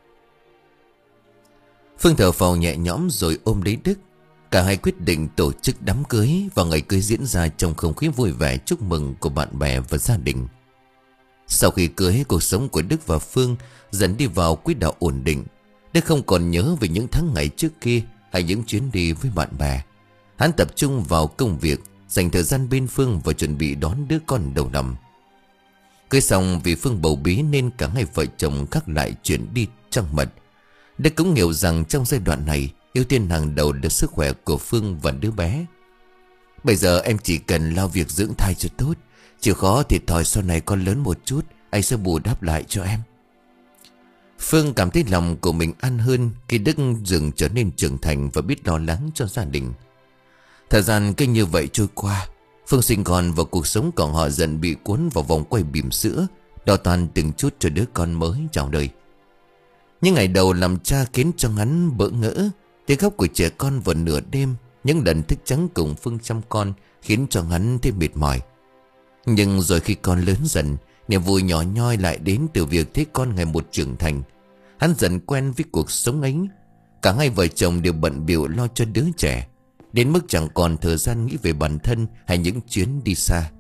Phương thở phào nhẹ nhõm rồi ôm lấy Đức. Cả hai quyết định tổ chức đám cưới, và ngày cưới diễn ra trong không khí vui vẻ chúc mừng của bạn bè và gia đình. Sau khi cưới, cuộc sống của Đức và Phương dần đi vào quỹ đạo ổn định. Đức không còn nhớ về những tháng ngày trước kia hay những chuyến đi với bạn bè. Hắn tập trung vào công việc, dành thời gian bên Phương và chuẩn bị đón đứa con đầu năm. Cưới xong, vì Phương bầu bí nên cả hai vợ chồng gác lại chuyện đi trăng mật. Đức cũng hiểu rằng trong giai đoạn này, ưu tiên hàng đầu là sức khỏe của Phương và đứa bé. Bây giờ em chỉ cần lo việc dưỡng thai cho tốt. Chịu khó thì thòi sau này con lớn một chút, anh sẽ bù đắp lại cho em. Phương cảm thấy lòng của mình an hơn khi Đức dần trở nên trưởng thành và biết lo lắng cho gia đình. Thời gian cứ như vậy trôi qua. Phương sinh con và cuộc sống của họ dần bị cuốn vào vòng quay bỉm sữa, đo toàn từng chút cho đứa con mới chào đời. Những ngày đầu làm cha khiến cho hắn bỡ ngỡ. Tiếng khóc của trẻ con vào nửa đêm, những lần thức trắng cùng Phương chăm con khiến cho hắn thêm mệt mỏi. Nhưng rồi khi con lớn dần, niềm vui nhỏ nhoi lại đến từ việc thấy con ngày một trưởng thành. Hắn dần quen với cuộc sống ấy. Cả hai vợ chồng đều bận bịu lo cho đứa trẻ, đến mức chẳng còn thời gian nghĩ về bản thân hay những chuyến đi xa.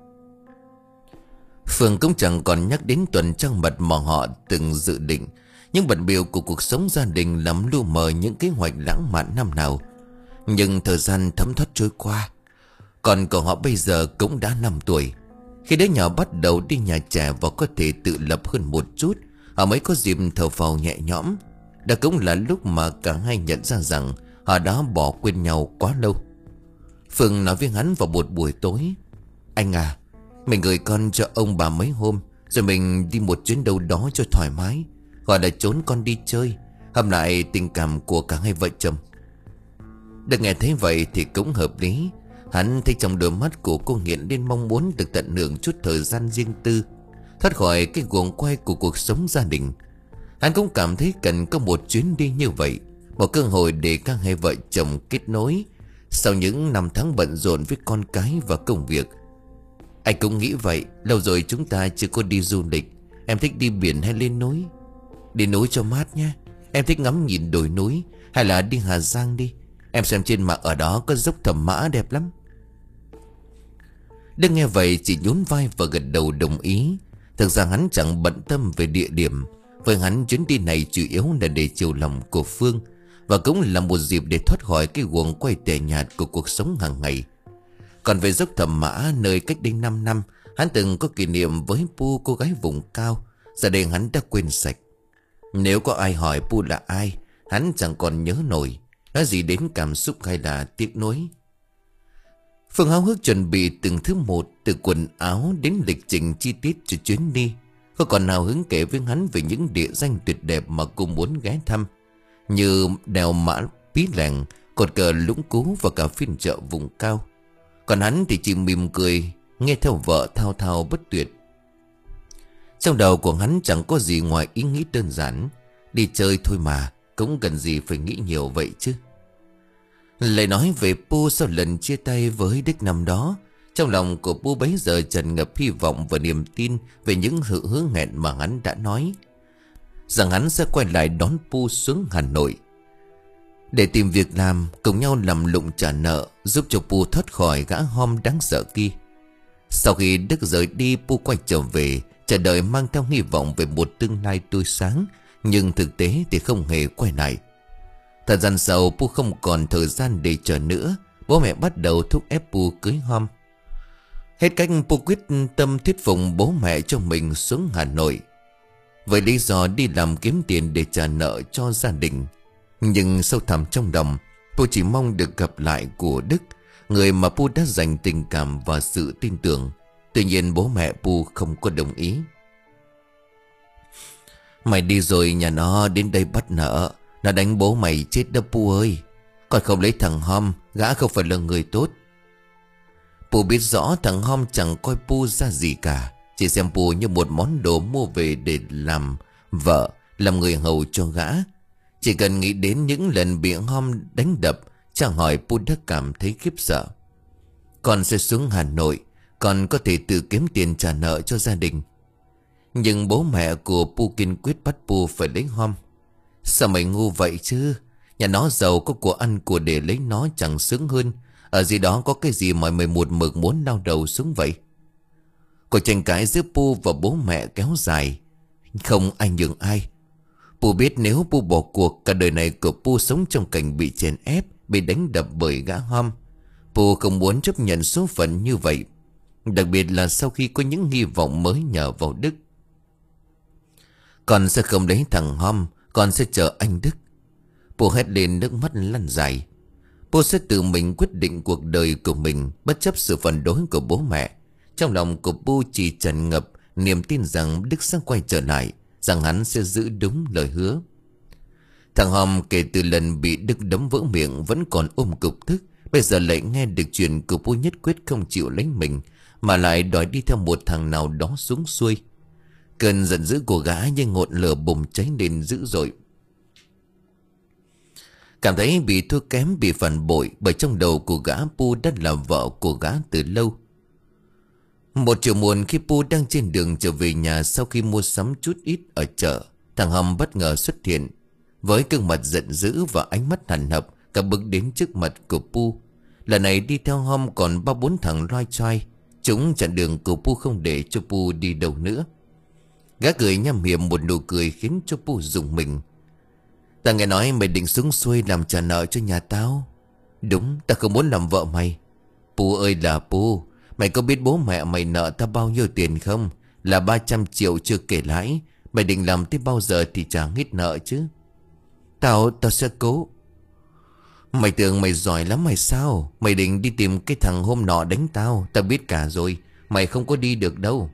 Phương cũng chẳng còn nhắc đến tuần trăng mật mà họ từng dự định. Những bận bịu của cuộc sống gia đình làm lu mờ những kế hoạch lãng mạn năm nào. Nhưng thời gian thấm thoát trôi qua. Con của họ bây giờ cũng đã năm tuổi. Khi đứa nhỏ bắt đầu đi nhà trẻ và có thể tự lập hơn một chút, họ mới có dịp thở phào nhẹ nhõm. Đó cũng là lúc mà cả hai nhận ra rằng họ đã bỏ quên nhau quá lâu. Phương nói với hắn vào một buổi tối. Anh à, mình gửi con cho ông bà mấy hôm, rồi mình đi một chuyến đâu đó cho thoải mái, gọi là trốn con đi chơi, hâm lại tình cảm của cả hai vợ chồng. Được nghe thấy vậy thì cũng hợp lý. Hắn thấy trong đôi mắt của cô hiện lên mong muốn được tận hưởng chút thời gian riêng tư, thoát khỏi cái guồng quay của cuộc sống gia đình. Hắn cũng cảm thấy cần có một chuyến đi như vậy, một cơ hội để các hai vợ chồng kết nối sau những năm tháng bận rộn với con cái và công việc. Anh cũng nghĩ vậy. Lâu rồi chúng ta chưa có đi du lịch. Em thích đi biển hay lên núi? Đi núi cho mát nhé. Em thích ngắm nhìn đồi núi. Hay là đi Hà Giang đi. Em xem trên mạng ở đó có dốc Thẩm Mã đẹp lắm. Đức nghe vậy chỉ nhún vai và gật đầu đồng ý. Thực ra hắn chẳng bận tâm về địa điểm. Với hắn chuyến đi này chủ yếu là để chiều lòng của Phương, và cũng là một dịp để thoát khỏi cái guồng quay tẻ nhạt của cuộc sống hàng ngày. Còn về dốc Thẩm Mã, nơi cách đây 5 năm hắn từng có kỷ niệm với Pu, cô gái vùng cao, giờ đây hắn đã quên sạch. Nếu có ai hỏi Pu là ai, hắn chẳng còn nhớ nổi. Nói gì đến cảm xúc hay là tiếc nuối. Phương háo hức chuẩn bị từng thứ một, từ quần áo đến lịch trình chi tiết cho chuyến đi. Cô còn hào hứng kể với hắn về những địa danh tuyệt đẹp mà cô muốn ghé thăm, như đèo Mã Pí Lèng, cột cờ Lũng Cú và cả phiên chợ vùng cao. Còn hắn thì chỉ mỉm cười, nghe theo vợ thao thao bất tuyệt. Trong đầu của hắn chẳng có gì ngoài ý nghĩ đơn giản: đi chơi thôi mà, cũng cần gì phải nghĩ nhiều vậy chứ. Lại nói về Pu sau lần chia tay với Đức năm đó, trong lòng của Pu bấy giờ tràn ngập hy vọng và niềm tin về những sự hứa hẹn mà hắn đã nói, rằng hắn sẽ quay lại đón Pu xuống Hà Nội để tìm việc làm, cùng nhau làm lụng trả nợ, giúp cho Pu thoát khỏi gã hom đáng sợ kia. Sau khi Đức rời đi, Pu quay trở về, chờ đợi mang theo hy vọng về một tương lai tươi sáng. Nhưng thực tế thì không hề quay lại. Thời gian sau, Pu không còn thời gian để chờ nữa. Bố mẹ bắt đầu thúc ép Pu cưới Hom. Hết cách, Pu quyết tâm thuyết phục bố mẹ cho mình xuống Hà Nội với lý do đi làm kiếm tiền để trả nợ cho gia đình. Nhưng sâu thẳm trong lòng, Pu chỉ mong được gặp lại của Đức, người mà Pu đã dành tình cảm và sự tin tưởng. Tuy nhiên bố mẹ Pu không có đồng ý. Mày đi rồi nhà nó đến đây bắt nợ, nó đánh bố mày chết đó Pu ơi. Còn không lấy thằng Hom, gã không phải là người tốt. Pu biết rõ thằng Hom chẳng coi Pu ra gì cả, chỉ xem Pu như một món đồ mua về để làm vợ, làm người hầu cho gã. Chỉ cần nghĩ đến những lần bị Hom đánh đập, chẳng hỏi Pu đã cảm thấy khiếp sợ. Con sẽ xuống Hà Nội, con có thể tự kiếm tiền trả nợ cho gia đình. Nhưng bố mẹ của Pu kiên quyết bắt Pu phải lấy Hom. Sao mày ngu vậy chứ? Nhà nó giàu, có của ăn của để lấy nó chẳng sướng hơn. Ở gì đó có cái gì mà mày một mực muốn lao đầu xuống vậy? Cuộc tranh cãi giữa Pu và bố mẹ kéo dài, không ai nhường ai. Pu biết nếu Pu bỏ cuộc, cả đời này của Pu sống trong cảnh bị chèn ép, bị đánh đập bởi gã Hom. Pu không muốn chấp nhận số phận như vậy, đặc biệt là sau khi có những hy vọng mới nhờ vào Đức. Con sẽ không lấy thằng Hom, con sẽ chờ anh Đức. Pu hét lên, nước mắt lăn dài. Pu sẽ tự mình quyết định cuộc đời của mình, bất chấp sự phản đối của bố mẹ. Trong lòng của Pu chỉ tràn ngập niềm tin rằng Đức sẽ quay trở lại, rằng hắn sẽ giữ đúng lời hứa. Thằng Hom kể từ lần bị Đức đấm vỡ miệng vẫn còn ôm cục tức. Bây giờ lại nghe được chuyện của Pu nhất quyết không chịu lấy mình, mà lại đòi đi theo một thằng nào đó xuống xuôi. Cơn giận dữ của gã như ngọn lửa bùng cháy lên dữ dội. Cảm thấy bị thua kém, bị phản bội, bởi trong đầu của gã Pu đã là vợ của gã từ lâu. Một chiều muộn, khi Pu đang trên đường trở về nhà sau khi mua sắm chút ít ở chợ, thằng Hom bất ngờ xuất hiện. Với gương mặt giận dữ và ánh mắt hằn học, cả bước đến trước mặt của Pu. Lần này đi theo Hom còn ba bốn thằng loai choai. Chúng chặn đường của Pu không để cho Pu đi đâu nữa. Gã cười nham hiểm một nụ cười khiến cho Pu rùng mình. Ta nghe nói mày định xuống xuôi làm trả nợ cho nhà tao. Đúng, ta không muốn làm vợ mày. Pu ơi là Pu, mày có biết bố mẹ mày nợ ta bao nhiêu tiền không? Là ba trăm triệu chưa kể lãi. Mày định làm tới bao giờ thì trả hết nợ chứ? Tao, tao sẽ cố. Mày tưởng mày giỏi lắm mày sao? Mày định đi tìm cái thằng hôm nọ đánh tao, tao biết cả rồi. Mày không có đi được đâu.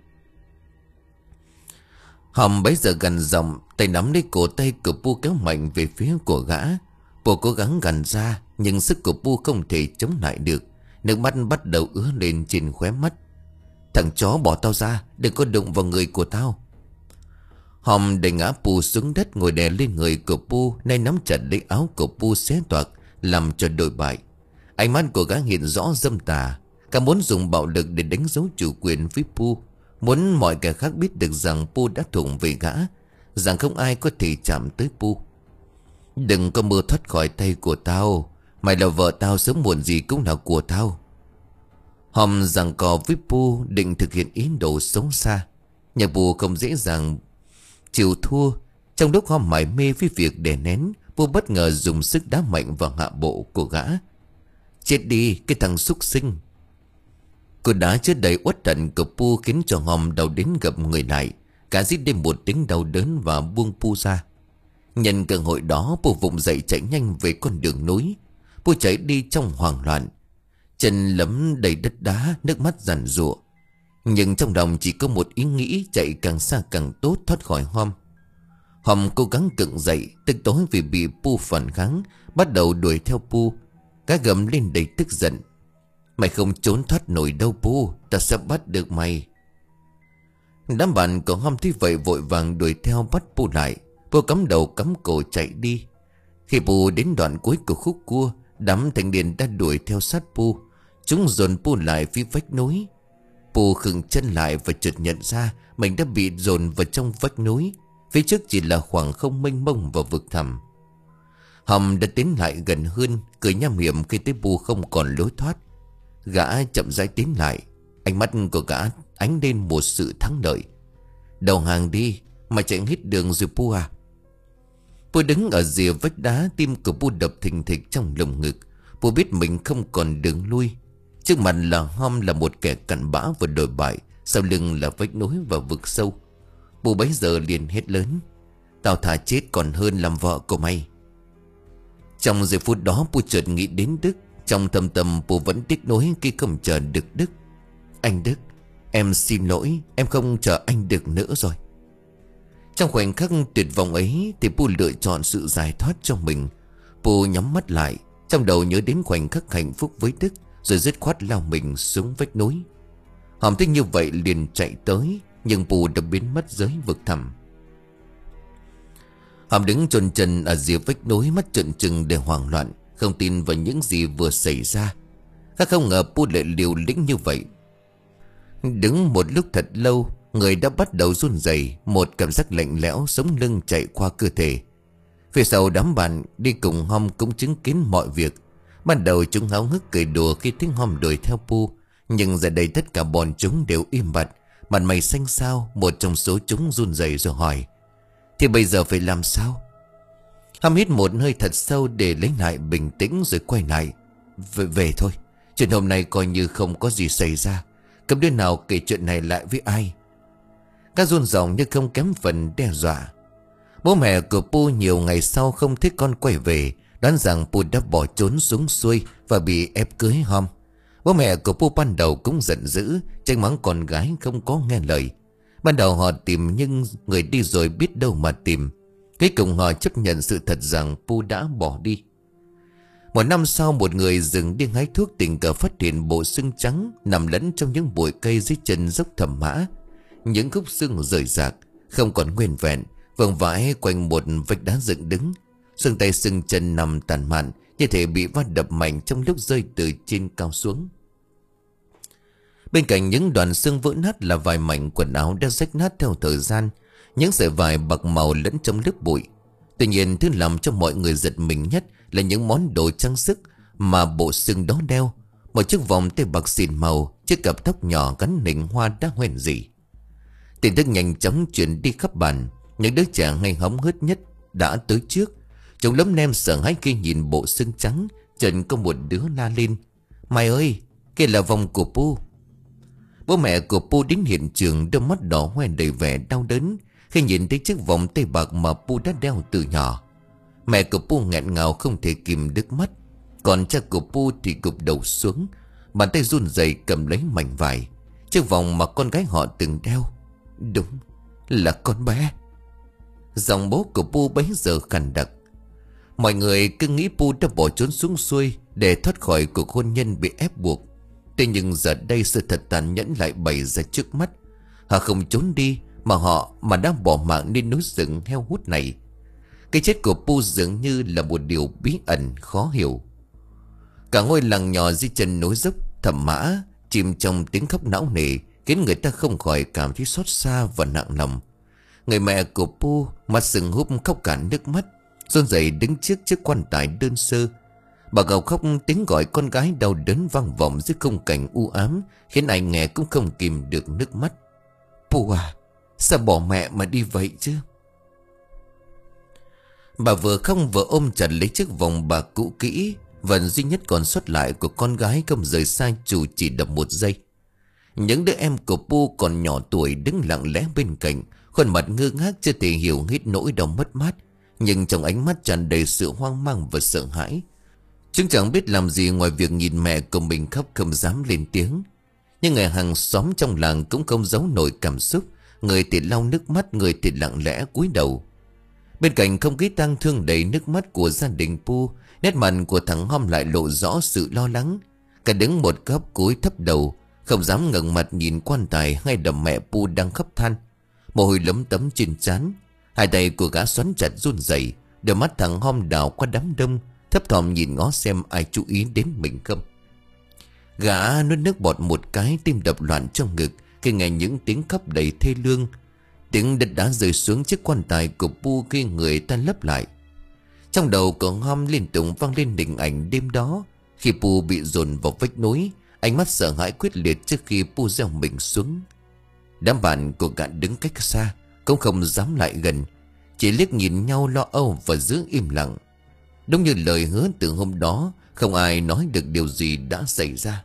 Hom bấy giờ gần giọng, tay nắm lấy cổ tay của Pu kéo mạnh về phía của gã. Pu cố gắng gằn ra, nhưng sức của Pu không thể chống lại được. Nước mắt bắt đầu ứa lên trên khóe mắt. Thằng chó, bỏ tao ra, đừng có đụng vào người của tao. Hom đẩy ngã Pu xuống đất, ngồi đè lên người của Pu, nay nắm chặt lấy áo của Pu xé toạc, làm cho đổi bại. Ánh mắt của gã hiện rõ dâm tà, cả muốn dùng bạo lực để đánh dấu chủ quyền với Pu, muốn mọi kẻ khác biết được rằng Pu đã thủng về gã, rằng không ai có thể chạm tới Pu. Đừng có mơ thoát khỏi tay của tao, mày là vợ tao, sớm muộn gì cũng là của tao. Hom giằng co với Pu định thực hiện ý đồ xấu xa. Nhà Pù không dễ dàng chịu thua. Trong lúc Hom mải mê với việc đè nén, Pù bất ngờ dùng sức đá mạnh vào hạ bộ của gã. Chết đi cái thằng súc sinh. Cú đá chứa đầy uất hận của Pù khiến cho Hom đau đến gập người lại. Cả rít lên một tiếng đau đớn và buông Pù ra. Nhân cơ hội đó, Pù vùng dậy chạy nhanh về con đường núi. Pù chạy đi trong hoảng loạn, chân lấm đầy đất đá, nước mắt giàn giụa. Nhưng trong lòng chỉ có một ý nghĩ chạy càng xa càng tốt thoát khỏi Hom. Hom cố gắng cựng dậy, tức tối vì bị Pù phản kháng, bắt đầu đuổi theo Pù. Gã gầm lên đầy tức giận. Mày không trốn thoát nổi đâu Pù, ta sẽ bắt được mày. Đám bạn của Hom thấy vậy vội vàng đuổi theo bắt Pù lại. Pù cắm đầu cắm cổ chạy đi. Khi Pù đến đoạn cuối của khúc cua, đám thanh niên đã đuổi theo sát Pù. Chúng dồn Pù lại phía vách núi. Pù khựng chân lại và chợt nhận ra mình đã bị dồn vào trong vách núi. Phía trước chỉ là khoảng không mênh mông và vực thẳm. Hom đã tiến lại gần hơn, cười nham hiểm khi thấy Pù không còn lối thoát. Gã chậm rãi tiến lại, ánh mắt của gã ánh lên một sự thắng lợi. Đầu hàng đi, mày chạy hết đường rồi Pù à. Pù đứng ở rìa vách đá, tim của Pù đập thình thịch trong lồng ngực. Pù biết mình không còn đường lui. Trước mặt là Hom là một kẻ cặn bã và đồi bại, sau lưng là vách núi và vực sâu. Pù bấy giờ liền hét lớn. Tao thà chết còn hơn làm vợ của mày. Trong giây phút đó Pù chợt nghĩ đến Đức. Trong thâm tâm Pù vẫn tiếc nuối khi không chờ được Đức. Anh Đức, em xin lỗi, em không chờ anh được nữa rồi. Trong khoảnh khắc tuyệt vọng ấy thì Pù lựa chọn sự giải thoát cho mình. Pù nhắm mắt lại, trong đầu nhớ đến khoảnh khắc hạnh phúc với Đức, rồi dứt khoát lao mình xuống vách núi. Hòm thích như vậy liền chạy tới, nhưng Pù đã biến mất dưới vực thẳm. Hòm đứng chôn chân ở rìa vách núi, mắt trợn trừng để hoảng loạn, không tin vào những gì vừa xảy ra. Các không ngờ Pù lại liều lĩnh như vậy. Đứng một lúc thật lâu, người đã bắt đầu run rẩy, một cảm giác lạnh lẽo sống lưng chạy qua cơ thể. Phía sau đám bạn đi cùng Hom cũng chứng kiến mọi việc. Ban đầu chúng háo hức cười đùa khi thấy Hom đuổi theo Pù, nhưng giờ đây tất cả bọn chúng đều im bặt, mặt mày xanh xao. Một trong số chúng run rẩy rồi hỏi: Thì bây giờ phải làm sao? Hom hít một hơi thật sâu để lấy lại bình tĩnh rồi quay lại. Về, về thôi, chuyện hôm nay coi như không có gì xảy ra. Cấm đứa nào kể chuyện này lại với ai. Các run giọng như không kém phần đe dọa. Bố mẹ của Pù nhiều ngày sau không thấy con quay về, đoán rằng Pù đã bỏ trốn xuống xuôi và bị ép cưới Hom. Bố mẹ của Pù ban đầu cũng giận dữ, trách mắng con gái không có nghe lời. Ban đầu họ tìm nhưng người đi rồi biết đâu mà tìm. Cuối cùng họ chấp nhận sự thật rằng Pù đã bỏ đi. Một năm sau, một người dừng đi hái thuốc tình cờ phát hiện bộ xương trắng nằm lẫn trong những bụi cây dưới chân dốc Thẩm Mã. Những khúc xương rời rạc, không còn nguyên vẹn, vương vãi quanh một vách đá dựng đứng. Xương tay xương chân nằm tàn mạn, như thể bị va đập mạnh trong lúc rơi từ trên cao xuống. Bên cạnh những đoạn xương vỡ nát là vài mảnh quần áo đã rách nát theo thời gian, những sợi vải bạc màu lẫn trong lớp bụi. Tuy nhiên, thứ làm cho mọi người giật mình nhất là những món đồ trang sức mà bộ xương đó đeo. Một chiếc vòng tay bạc xỉn màu, chiếc cặp tóc nhỏ gắn nịnh hoa đã hoen rỉ. Tin tức nhanh chóng chuyển đi khắp bản. Những đứa trẻ ngây hóng hớt nhất đã tới trước. Chúng lấm lem sợ hãi khi nhìn bộ xương trắng. Chợt có một đứa la lên: Mày ơi, kia là vòng của Pù. Bố mẹ của Pù đến hiện trường, đôi mắt đỏ hoe đầy vẻ đau đớn khi nhìn thấy chiếc vòng tay bạc mà Pù đã đeo từ nhỏ. Mẹ của Pù nghẹn ngào không thể kìm được mắt. Còn cha của Pù thì gục đầu xuống, bàn tay run rẩy cầm lấy mảnh vải. Chiếc vòng mà con gái họ từng đeo, đúng là con bé. Giọng bố của Pù bấy giờ khàn đặc. Mọi người cứ nghĩ Pù đã bỏ trốn xuống xuôi để thoát khỏi cuộc hôn nhân bị ép buộc. Thế nhưng giờ đây sự thật tàn nhẫn lại bày ra trước mắt. Họ không trốn đi mà họ mà đang bỏ mạng lên núi rừng heo hút này. Cái chết của Pù dường như là một điều bí ẩn khó hiểu. Cả ngôi làng nhỏ dưới chân núi dốc Thẩm Mã chìm trong tiếng khóc não nề, khiến người ta không khỏi cảm thấy xót xa và nặng lòng. Người mẹ của Pù mặt sừng húp khóc cả nước mắt, run rẩy đứng trước chiếc quan tài đơn sơ. Bà gào khóc tiếng gọi con gái đau đớn vang vọng dưới khung cảnh u ám, khiến ai nghe cũng không kìm được nước mắt. Pù à, Sao bỏ mẹ mà đi vậy chứ? Bà vừa không vừa ôm chặt lấy chiếc vòng bạc cũ kỹ, vẫn duy nhất còn sót lại của con gái không rời xa chủ chỉ đập một giây. Những đứa em của Pu còn nhỏ tuổi đứng lặng lẽ bên cạnh, khuôn mặt ngơ ngác chưa thể hiểu hết nỗi đau mất mát, nhưng trong ánh mắt tràn đầy sự hoang mang và sợ hãi. Chúng chẳng biết làm gì ngoài việc nhìn mẹ của mình khóc không dám lên tiếng. Nhưng người hàng xóm trong làng cũng không giấu nổi cảm xúc, người thì lau nước mắt, người thì lặng lẽ cúi đầu. Bên cạnh không khí tang thương đầy nước mắt của gia đình Pu, nét mặt của thằng Hom lại lộ rõ sự lo lắng. Cả đứng một góc cúi thấp đầu, không dám ngẩng mặt nhìn quan tài hay đầm mẹ Pu đang khóc than. Mồ hôi lấm tấm trên trán, hai tay của gã xoắn chặt run rẩy, đôi mắt thằng Hom đảo qua đám đông, thấp thỏm nhìn ngó xem ai chú ý đến mình không. Gã nuốt nước bọt một cái, tim đập loạn trong ngực khi nghe những tiếng khóc đầy thê lương. Tiếng đất đá rơi xuống chiếc quan tài của Pu khi người ta lấp lại. Trong đầu của Hom liên tục vang lên hình ảnh đêm đó, khi Pu bị dồn vào vách núi, ánh mắt sợ hãi quyết liệt trước khi Pu gieo mình xuống. Đám bạn của gã đứng cách xa, cũng không dám lại gần, chỉ liếc nhìn nhau lo âu và giữ im lặng. Đúng như lời hứa từ hôm đó, không ai nói được điều gì đã xảy ra.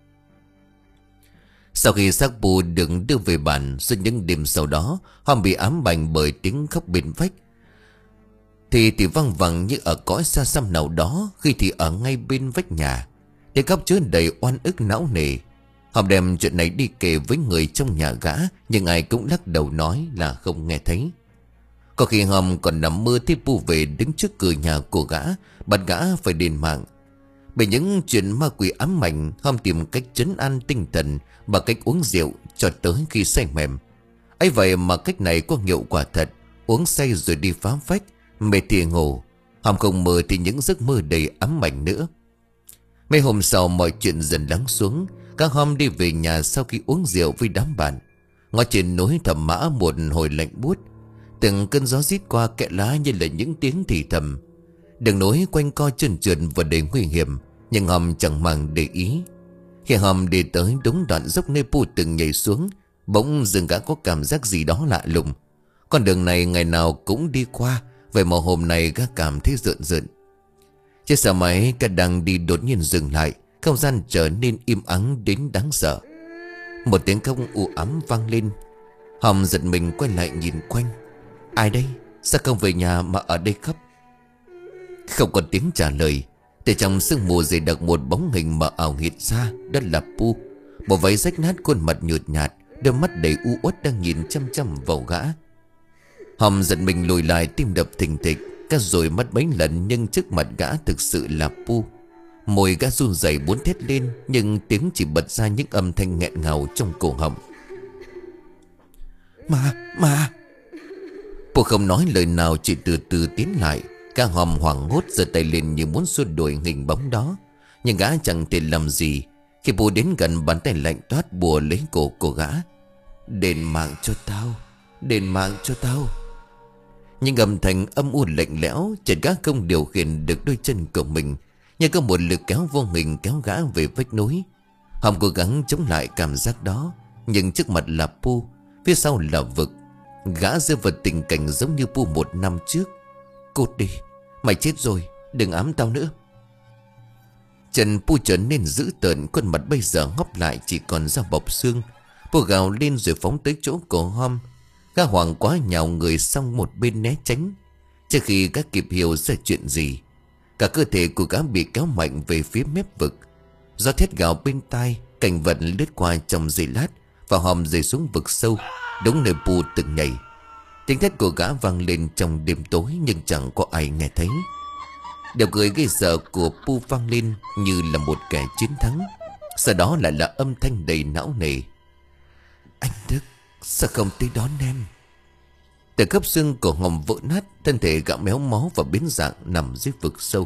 Sau khi xác Pu được đưa về bản, suốt những đêm sau đó, Hom bị ám ảnh bởi tiếng khóc bên vách. Thì thì văng vẳng như ở cõi xa xăm nào đó, khi thì ở ngay bên vách nhà. Tiếng khóc chứa đầy oan ức não nề. Hom đem chuyện này đi kể với người trong nhà gã, nhưng ai cũng lắc đầu nói là không nghe thấy. Có khi Hom còn nằm mơ thấy Pu về đứng trước cửa nhà của gã, bắt gã phải đền mạng. Bởi những chuyện ma quỷ ám ảnh, Hom tìm cách trấn an tinh thần bằng cách uống rượu cho tới khi say mềm. Ấy vậy mà cách này có hiệu quả thật. Uống say rồi đi phá phách, mệt thì ngủ. Hom không mơ thì những giấc mơ đầy ám ảnh nữa. Mấy hôm sau mọi chuyện dần lắng xuống. Các Hom đi về nhà sau khi uống rượu với đám bạn. Ngó trên núi Thẩm Mã một hồi lạnh buốt, từng cơn gió rít qua kẽ lá như là những tiếng thì thầm. Đường núi quanh co trơn trượt và đầy nguy hiểm, nhưng Hom chẳng màng để ý. Khi Hom đi tới đúng đoạn dốc nơi Pu từng nhảy xuống, bỗng dừng gã có cảm giác gì đó lạ lùng. Con đường này ngày nào cũng đi qua, vậy mà hôm nay gã cảm thấy rợn rợn. Chiếc xe máy cả đang đi đột nhiên dừng lại, không gian trở nên im ắng đến đáng sợ. Một tiếng khóc u ám vang lên. Hom giật mình quay lại nhìn quanh. Ai đây? Sao không về nhà mà ở đây khóc? Không có tiếng trả lời. Từ trong sương mù dày đặc một bóng hình mờ ảo hiện ra. Đó là Pu. Bộ váy rách nát, khuôn mặt nhợt nhạt, đôi mắt đầy u uất đang nhìn chăm chăm vào gã. Hom giật mình lùi lại, tim đập thình thịch. Cả rồi mắt mấy lần, nhưng trước mặt gã thực sự là Pu. Môi gã run rẩy muốn thét lên, nhưng tiếng chỉ bật ra những âm thanh nghẹn ngào trong cổ họng. Mà, mà Pu không nói lời nào, chỉ từ từ tiến lại. Cả Hom hoảng hốt giơ tay lên như muốn xua đuổi hình bóng đó, nhưng gã chẳng thể làm gì. Khi Pu đến gần, bàn tay lạnh toát bùa lấy cổ của gã. Đền mạng cho tao, đền mạng cho tao. Nhưng âm thanh âm u lạnh lẽo, chợt gã không điều khiển được đôi chân của mình, như có một lực kéo vô hình kéo gã về vách núi. Hom cố gắng chống lại cảm giác đó, nhưng trước mặt là Pu, phía sau là vực. Gã rơi vào tình cảnh giống như Pu một năm trước. Cút đi, mày chết rồi, đừng ám tao nữa. Trần Pu trở nên dữ tợn, khuôn mặt bây giờ ngóc lại chỉ còn da bọc xương. Pu gào lên rồi phóng tới chỗ của Hom. Gã hoảng quá nhào người sang một bên né tránh. Trước khi gã kịp hiểu ra chuyện gì, cả cơ thể của gã bị kéo mạnh về phía mép vực. Gió thét gào bên tai, cảnh vật lướt qua trong giây lát, và Hom rơi xuống vực sâu, đúng nơi Pu từng nhảy. Tiếng thét của gã vang lên trong đêm tối, nhưng chẳng có ai nghe thấy. Điều cười gây sợ của Pu vang lên như là một kẻ chiến thắng. Sau đó lại là âm thanh đầy não nề. Anh Đức, sao không tới đón em? Từ khớp xương của Hom vỡ nát, thân thể gã méo mó và biến dạng nằm dưới vực sâu.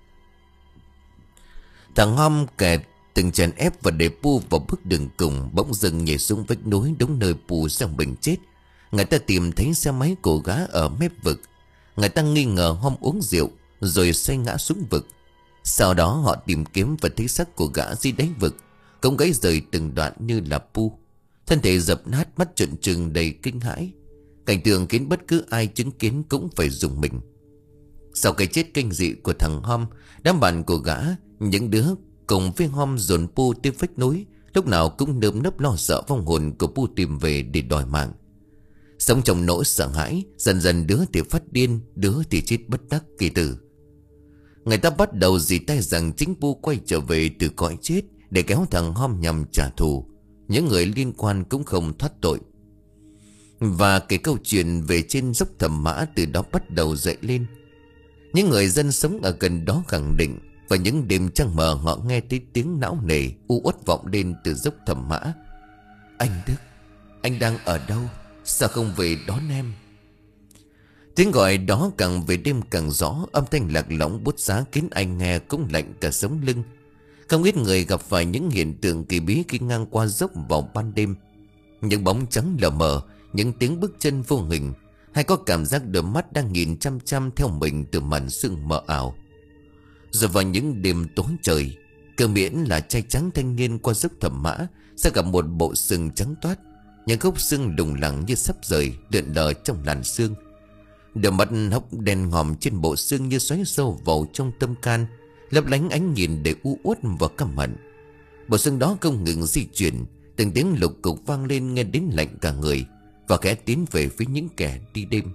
Thằng Hom kẻ từng chèn ép và để Pu vào bước đường cùng, bỗng dưng nhảy xuống vách núi đúng nơi Pu sang bình chết. Người ta tìm thấy xe máy của gã ở mép vực. Người ta nghi ngờ Hom uống rượu rồi say ngã xuống vực. Sau đó họ tìm kiếm và thấy xác của gã dưới đáy vực, cũng gãy rời từng đoạn như là Pu. Thân thể dập nát, mắt trợn trừng đầy kinh hãi. Cảnh tượng khiến bất cứ ai chứng kiến cũng phải rùng mình. Sau cái chết kinh dị của thằng Hom, đám bạn của gã, những đứa cùng với Hom dồn Pu tới vách núi, lúc nào cũng nơm nớp lo sợ vong hồn của Pu tìm về để đòi mạng. Sống trong nỗi sợ hãi, dần dần đứa thì phát điên, đứa thì chết bất đắc kỳ tử. Người ta bắt đầu dì tay rằng chính Pu quay trở về từ cõi chết để kéo thằng Hom nhằm trả thù. Những người liên quan cũng không thoát tội. Và cái câu chuyện về trên dốc Thẩm Mã từ đó bắt đầu dậy lên. Những người dân sống ở gần đó khẳng định, và những đêm trăng mờ họ nghe thấy tiếng não nề u uất vọng lên từ dốc Thẩm Mã. Anh Đức, anh đang ở đâu? Sao không về đón em? Tiếng gọi đó càng về đêm càng rõ, âm thanh lạc lõng bút giá khiến anh nghe cũng lạnh cả sống lưng. Không ít người gặp phải những hiện tượng kỳ bí khi ngang qua dốc vào ban đêm. Những bóng trắng lờ mờ, những tiếng bước chân vô hình, hay có cảm giác đôi mắt đang nhìn chăm chăm theo mình từ màn sương mờ ảo. Rồi vào những đêm tối trời, cơ miễn là trai trắng thanh niên qua dốc Thẩm Mã sẽ gặp một bộ sừng trắng toát, những gốc xương đùng lẳng như sắp rời lượn lờ trong làn sương. Đôi mắt hốc đen ngòm trên bộ xương như xoáy sâu vào trong tâm can, lấp lánh ánh nhìn để u uất và căm hận. Bộ xương đó không ngừng di chuyển, từng tiếng lục cục vang lên nghe đến lạnh cả người, và khẽ tiến về phía những kẻ đi đêm.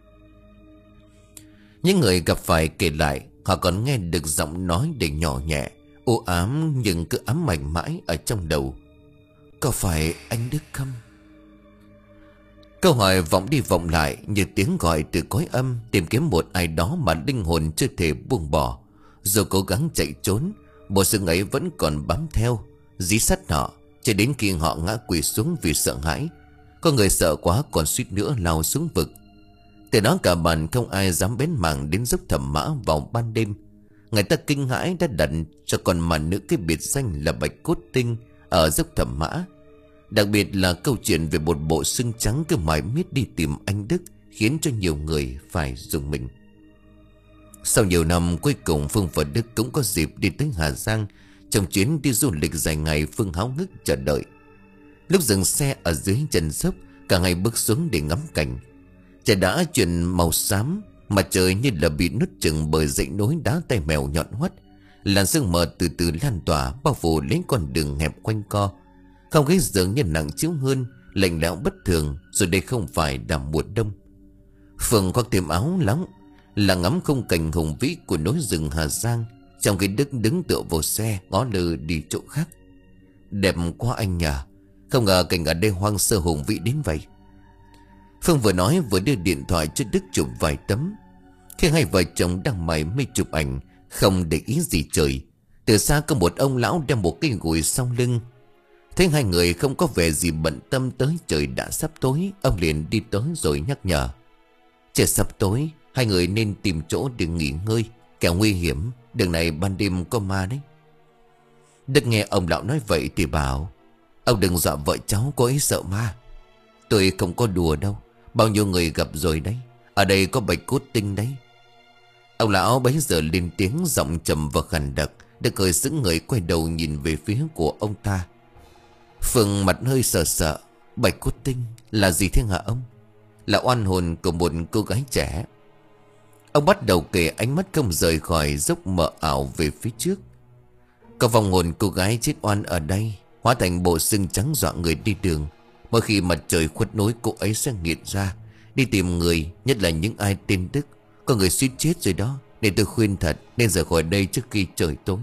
Những người gặp phải kể lại, họ còn nghe được giọng nói để nhỏ nhẹ, u ám nhưng cứ ám ảnh mãi ở trong đầu. Có phải anh Đức không? Câu hỏi vọng đi vọng lại như tiếng gọi từ cõi âm, tìm kiếm một ai đó mà linh hồn chưa thể buông bỏ. Dù cố gắng chạy trốn, bộ xương ấy vẫn còn bám theo, dí sát họ, cho đến khi họ ngã quỳ xuống vì sợ hãi. Có người sợ quá còn suýt nữa lao xuống vực. Từ đó cả bàn không ai dám bén mảng đến dốc Thẩm Mã vào ban đêm. Người ta kinh hãi đã đặt cho con mà nữ cái biệt danh là Bạch Cốt Tinh ở dốc Thẩm Mã. Đặc biệt là câu chuyện về một bộ xương trắng cứ mãi miết đi tìm anh Đức, khiến cho nhiều người phải rùng mình. Sau nhiều năm, cuối cùng Phương và Đức cũng có dịp đi tới Hà Giang. Trong chuyến đi du lịch dài ngày, Phương háo hức chờ đợi. Lúc dừng xe ở dưới chân dốc, cả ngày bước xuống để ngắm cảnh. Trời đã chuyển màu xám, mặt trời như là bị nuốt chửng bởi dãy núi đá tay mèo nhọn hoắt. Làn sương mờ từ từ lan tỏa, bao phủ lấy con đường hẹp quanh co. Không khí dường như nặng chiếu hơn, lạnh lẽo bất thường, rồi đây không phải là mùa đông. Phương khoác thêm áo lóng, là ngắm khung cảnh hùng vĩ của núi rừng Hà Giang, trong khi Đức đứng tựa vào xe ngó lơ đi chỗ khác. Đẹp quá anh nhỉ, không ngờ cảnh ở đây hoang sơ hùng vĩ đến vậy. Phương vừa nói vừa đưa điện thoại cho Đức chụp vài tấm. Khi hai vợ chồng đang mải mê chụp ảnh, không để ý gì trời, từ xa có một ông lão đem một cây gùi sau lưng. Thấy hai người không có vẻ gì bận tâm tới trời đã sắp tối, ông liền đi tới rồi nhắc nhở. Trời sắp tối, hai người nên tìm chỗ để nghỉ ngơi, kẻo nguy hiểm, đường này ban đêm có ma đấy. Đức nghe ông lão nói vậy thì bảo, ông đừng dọa vợ cháu, cô ấy sợ ma. Tôi không có đùa đâu, bao nhiêu người gặp rồi đấy, ở đây có Bạch Cốt Tinh đấy. Ông lão bấy giờ lên tiếng giọng trầm và khàn đặc. Đức hơi sững người quay đầu nhìn về phía của ông ta. Phương mặt hơi sợ sợ. Bạch Cốt Tinh là gì thế hả ông? Là oan hồn của một cô gái trẻ. Ông bắt đầu kể, ánh mắt không rời khỏi dốc mờ ảo về phía trước. Có vong hồn cô gái chết oan ở đây, hóa thành bộ xương trắng dọa người đi đường. Mỗi khi mặt trời khuất núi, cô ấy sẽ nghiện ra, đi tìm người, nhất là những ai tên Đức. Có người suýt chết rồi đó, nên tôi khuyên thật nên rời khỏi đây trước khi trời tối.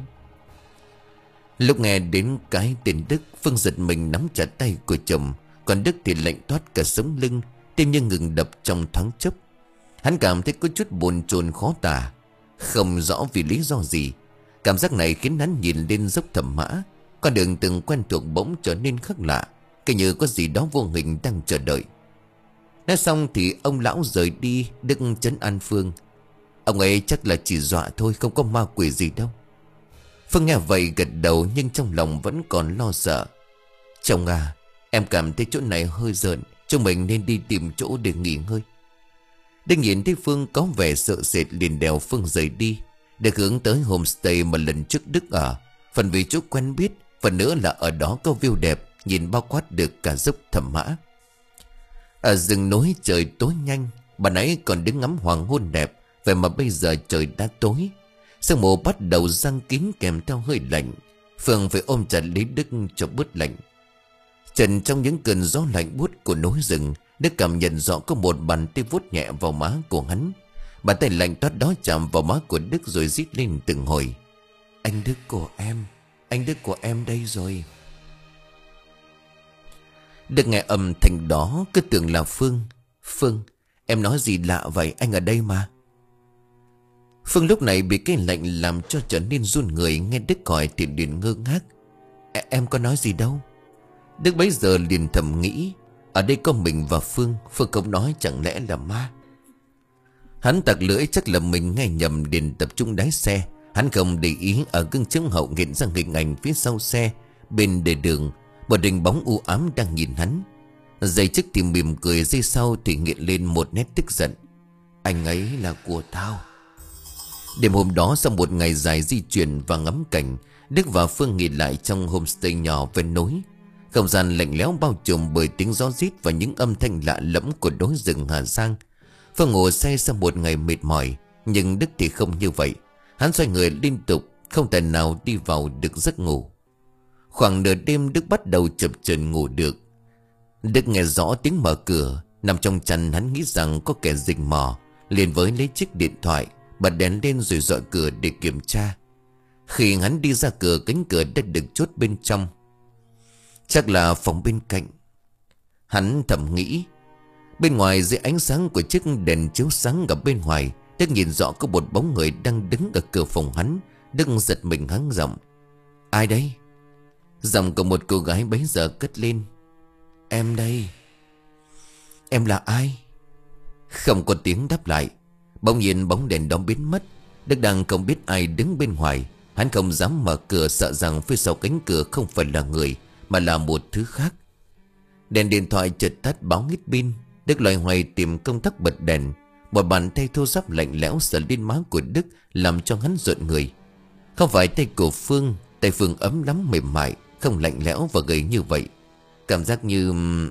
Lúc nghe đến cái tên Đức, Phương giật mình nắm chặt tay của chồng. Còn Đức thì lạnh toát cả sống lưng, tim như ngừng đập trong thoáng chốc. Hắn cảm thấy có chút bồn chồn khó tả, không rõ vì lý do gì. Cảm giác này khiến hắn nhìn lên dốc Thẩm Mã. Con đường từng quen thuộc bỗng trở nên khác lạ, cứ như có gì đó vô hình đang chờ đợi. Nói xong thì ông lão rời đi. Đức trấn an Phương. Ông ấy chắc là chỉ dọa thôi, không có ma quỷ gì đâu. Phương nghe vậy gật đầu, nhưng trong lòng vẫn còn lo sợ. Chồng à, em cảm thấy chỗ này hơi rợn, chúng mình nên đi tìm chỗ để nghỉ ngơi. Đức nhìn thấy Phương có vẻ sợ sệt liền đèo Phương rời đi, để hướng tới homestay mà lần trước Đức ở. Phần vì chỗ quen biết, phần nữa là ở đó có view đẹp, nhìn bao quát được cả dốc Thẩm Mã. Ở rừng núi trời tối nhanh, bà nãy còn đứng ngắm hoàng hôn đẹp, vậy mà bây giờ trời đã tối. Sương mù bắt đầu giăng kín kèm theo hơi lạnh. Phương phải ôm chặt lấy Đức cho bớt lạnh. Trần trong những cơn gió lạnh buốt của núi rừng, Đức cảm nhận rõ có một bàn tay vuốt nhẹ vào má của hắn. Bàn tay lạnh toát đó chạm vào má của Đức rồi rít lên từng hồi. Anh Đức của em, anh Đức của em đây rồi. Đức nghe âm thanh đó cứ tưởng là Phương. Phương, em nói gì lạ vậy, anh ở đây mà. Phương lúc này bị cái lạnh làm cho trở nên run người. Nghe Đức hỏi thì liền ngơ ngác. E Em có nói gì đâu. Đức bấy giờ liền thầm nghĩ, ở đây có mình và Phương. Phương không nói chẳng lẽ là ma. Hắn tặc lưỡi chắc là mình nghe nhầm, liền tập trung đáy xe. Hắn không để ý ở gương chiếu hậu hiện ra hình ảnh phía sau xe. Bên đề đường một hình bóng u ám đang nhìn hắn. Giây trước thì mỉm cười, giây sau thì hiện lên một nét tức giận. Anh ấy là của tao. Đêm hôm đó sau một ngày dài di chuyển và ngắm cảnh, Đức và Phương nghỉ lại trong homestay nhỏ ven núi. Không gian lạnh lẽo bao trùm bởi tiếng gió rít và những âm thanh lạ lẫm của núi rừng Hà Giang. Phương ngủ say sau một ngày mệt mỏi, nhưng Đức thì không như vậy. Hắn xoay người liên tục, không thể nào đi vào được giấc ngủ. Khoảng nửa đêm Đức bắt đầu chập chờn ngủ được. Đức nghe rõ tiếng mở cửa. Nằm trong chăn hắn nghĩ rằng có kẻ rình mò, liền với lấy chiếc điện thoại, bật đèn lên rồi dọi cửa để kiểm tra. Khi hắn đi ra cửa, cánh cửa đã được chốt bên trong. Chắc là phòng bên cạnh, hắn thầm nghĩ. Bên ngoài dưới ánh sáng của chiếc đèn chiếu sáng ở bên ngoài, Đức nhìn rõ có một bóng người đang đứng ở cửa phòng hắn. Đức giật mình hắng giọng. Ai đấy? Giọng của một cô gái bấy giờ cất lên. Em đây. Em là ai? Không có tiếng đáp lại. Bỗng nhiên bóng đèn đó biến mất. Đức đang không biết ai đứng bên ngoài. Hắn không dám mở cửa, sợ rằng phía sau cánh cửa không phải là người, mà là một thứ khác. Đèn điện thoại chợt tắt báo hết pin. Đức loay hoay tìm công tắc bật đèn. Một bàn tay thô ráp lạnh lẽo sờ lên má của Đức, làm cho hắn rợn người. Không phải tay của Phương. Tay Phương ấm lắm, mềm mại, không lạnh lẽo và gầy như vậy. Cảm giác như...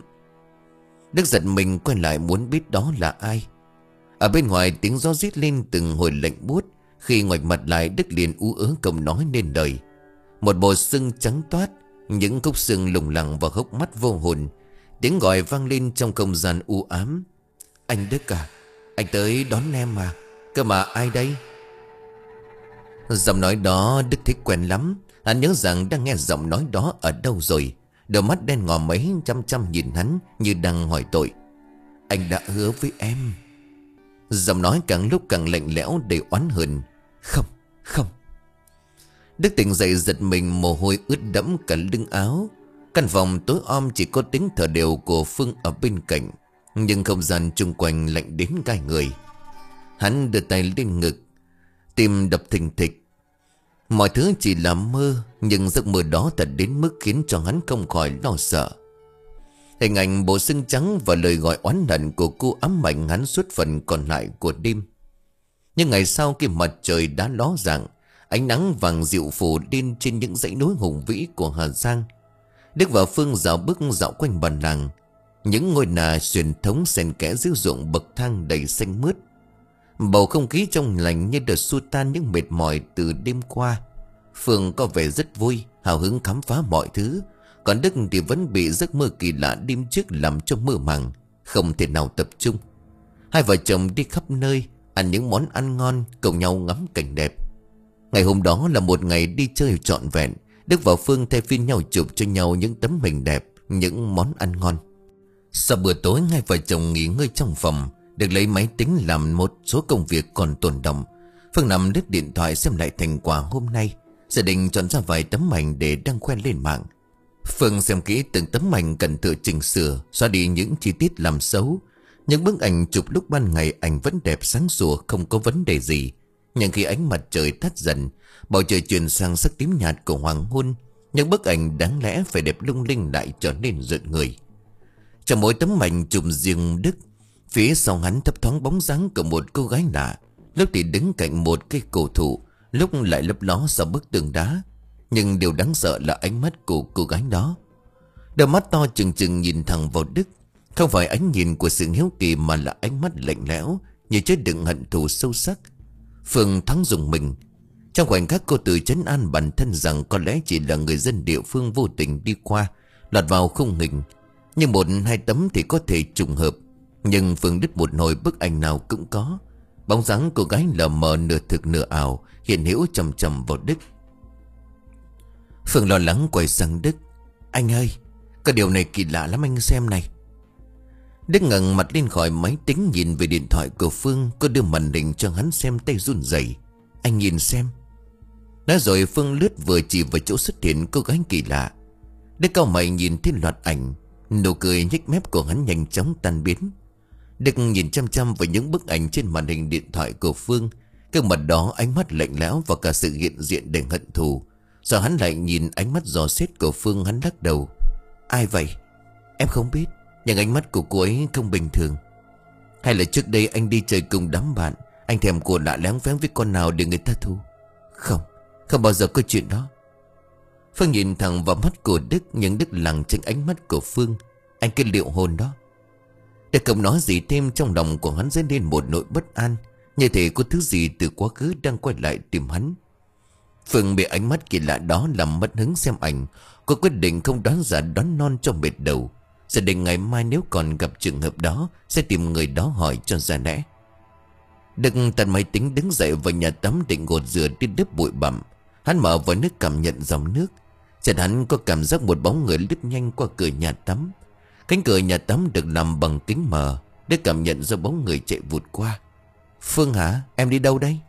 Đức giật mình quay lại muốn biết đó là ai. Ở bên ngoài tiếng gió rít lên từng hồi lạnh buốt. Khi ngoảnh mặt lại, Đức liền ú ớ không nói nên lời. Một bộ xương trắng toát, những khúc xương lủng lẳng và hốc mắt vô hồn. Tiếng gọi vang lên trong không gian u ám. Anh Đức à, anh tới đón em mà. Cơ mà ai đây? Giọng nói đó Đức thấy quen lắm. Hắn nhớ rằng đang nghe giọng nói đó ở đâu rồi. Đôi mắt đen ngòm mấy chăm chăm nhìn hắn như đang hỏi tội. Anh đã hứa với em. Giọng nói càng lúc càng lạnh lẽo đầy oán hờn. Không, không. Đức tỉnh dậy giật mình, mồ hôi ướt đẫm cả lưng áo. Căn phòng tối om chỉ có tiếng thở đều của Phương ở bên cạnh, nhưng không gian chung quanh lạnh đến gai người. Hắn đưa tay lên ngực, tim đập thình thịch. Mọi thứ chỉ là mơ, nhưng giấc mơ đó thật đến mức khiến cho hắn không khỏi lo sợ. Hình ảnh bộ xương trắng và lời gọi oán hận của cô ám ảnh hắn suốt phần còn lại của đêm. Nhưng ngày sau khi mặt trời đã ló dạng, ánh nắng vàng dịu phủ lên trên những dãy núi hùng vĩ của Hà Giang, Đức và Phương dạo bước dạo quanh bản làng. Những ngôi nhà truyền thống xen kẽ dưới ruộng bậc thang đầy xanh mướt. Bầu không khí trong lành như được xua tan những mệt mỏi từ đêm qua. Phương có vẻ rất vui, hào hứng khám phá mọi thứ. Còn Đức thì vẫn bị giấc mơ kỳ lạ đêm trước làm cho mơ màng, không thể nào tập trung. Hai vợ chồng đi khắp nơi, ăn những món ăn ngon, cùng nhau ngắm cảnh đẹp. Ngày hôm đó là một ngày đi chơi trọn vẹn. Đức và Phương thay phiên nhau chụp cho nhau những tấm hình đẹp, những món ăn ngon. Sau bữa tối, hai vợ chồng nghỉ ngơi trong phòng, Đức lấy máy tính làm một số công việc còn tồn đọng. Phương nằm lướt điện thoại xem lại thành quả hôm nay. Gia đình chọn ra vài tấm ảnh để đăng khoe lên mạng. Phương xem kỹ từng tấm ảnh, cần tự chỉnh sửa, xóa đi những chi tiết làm xấu. Những bức ảnh chụp lúc ban ngày ảnh vẫn đẹp sáng sủa, không có vấn đề gì. Nhưng khi ánh mặt trời tắt dần, bầu trời chuyển sang sắc tím nhạt của hoàng hôn, những bức ảnh đáng lẽ phải đẹp lung linh lại trở nên rợn người. Trong mỗi tấm ảnh chụp riêng Đức, phía sau hắn thấp thoáng bóng dáng của một cô gái lạ, lúc thì đứng cạnh một cây cổ thụ, lúc lại lấp ló sau bức tường đá. Nhưng điều đáng sợ là ánh mắt của cô gái đó. Đôi mắt to trừng trừng nhìn thẳng vào Đức. Không phải ánh nhìn của sự hiếu kỳ, mà là ánh mắt lạnh lẽo như chứa đựng hận thù sâu sắc. Phương thoáng dùng mình. Trong khoảnh khắc cô tự trấn an bản thân rằng có lẽ chỉ là người dân địa phương vô tình đi qua, lọt vào khung hình. Nhưng một hai tấm thì có thể trùng hợp. Nhưng Phương đứt một hồi bức ảnh nào cũng có. Bóng dáng cô gái lờ mờ nửa thực nửa ảo hiện hữu chầm chầm vào Đức. Phương lo lắng quay sang Đức. Anh ơi, có điều này kỳ lạ lắm, anh xem này. Đức ngẩng mặt lên khỏi máy tính nhìn về điện thoại của Phương. Cô đưa màn hình cho hắn xem, tay run rẩy. Anh nhìn xem. Nói rồi Phương lướt vừa chỉ vào chỗ xuất hiện cô gái kỳ lạ. Đức cau mày nhìn thấy loạt ảnh. Nụ cười nhếch mép của hắn nhanh chóng tan biến. Đức nhìn chăm chăm vào những bức ảnh trên màn hình điện thoại của Phương. Cái mặt đó ánh mắt lạnh lẽo và cả sự hiện diện đầy hận thù. Giờ hắn lại nhìn ánh mắt dò xét của Phương, hắn lắc đầu. Ai vậy? Em không biết, nhưng ánh mắt của cô ấy không bình thường. Hay là trước đây anh đi chơi cùng đám bạn, anh thèm của lạ láng phén với con nào để người ta thu? Không, không bao giờ có chuyện đó. Phương nhìn thẳng vào mắt của Đức, nhưng Đức lảng tránh ánh mắt của Phương. Anh cái liệu hồn đó. Đức không nói gì thêm, trong lòng của hắn dấy lên một nỗi bất an, như thể có thứ gì từ quá khứ đang quay lại tìm hắn. Phương bị ánh mắt kỳ lạ đó làm mất hứng xem ảnh. Cô quyết định không đoán giả đoán non cho mệt đầu. Giờ định ngày mai nếu còn gặp trường hợp đó sẽ tìm người đó hỏi cho ra lẽ. Đức tắt máy tính đứng dậy vào nhà tắm định gột rửa đi đứt bụi bặm. Hắn mở vòi nước cảm nhận dòng nước. Chợt hắn có cảm giác một bóng người lướt nhanh qua cửa nhà tắm. Cánh cửa nhà tắm được làm bằng kính mờ. Đức cảm nhận ra bóng người chạy vụt qua. Phương hả? Em đi đâu đây?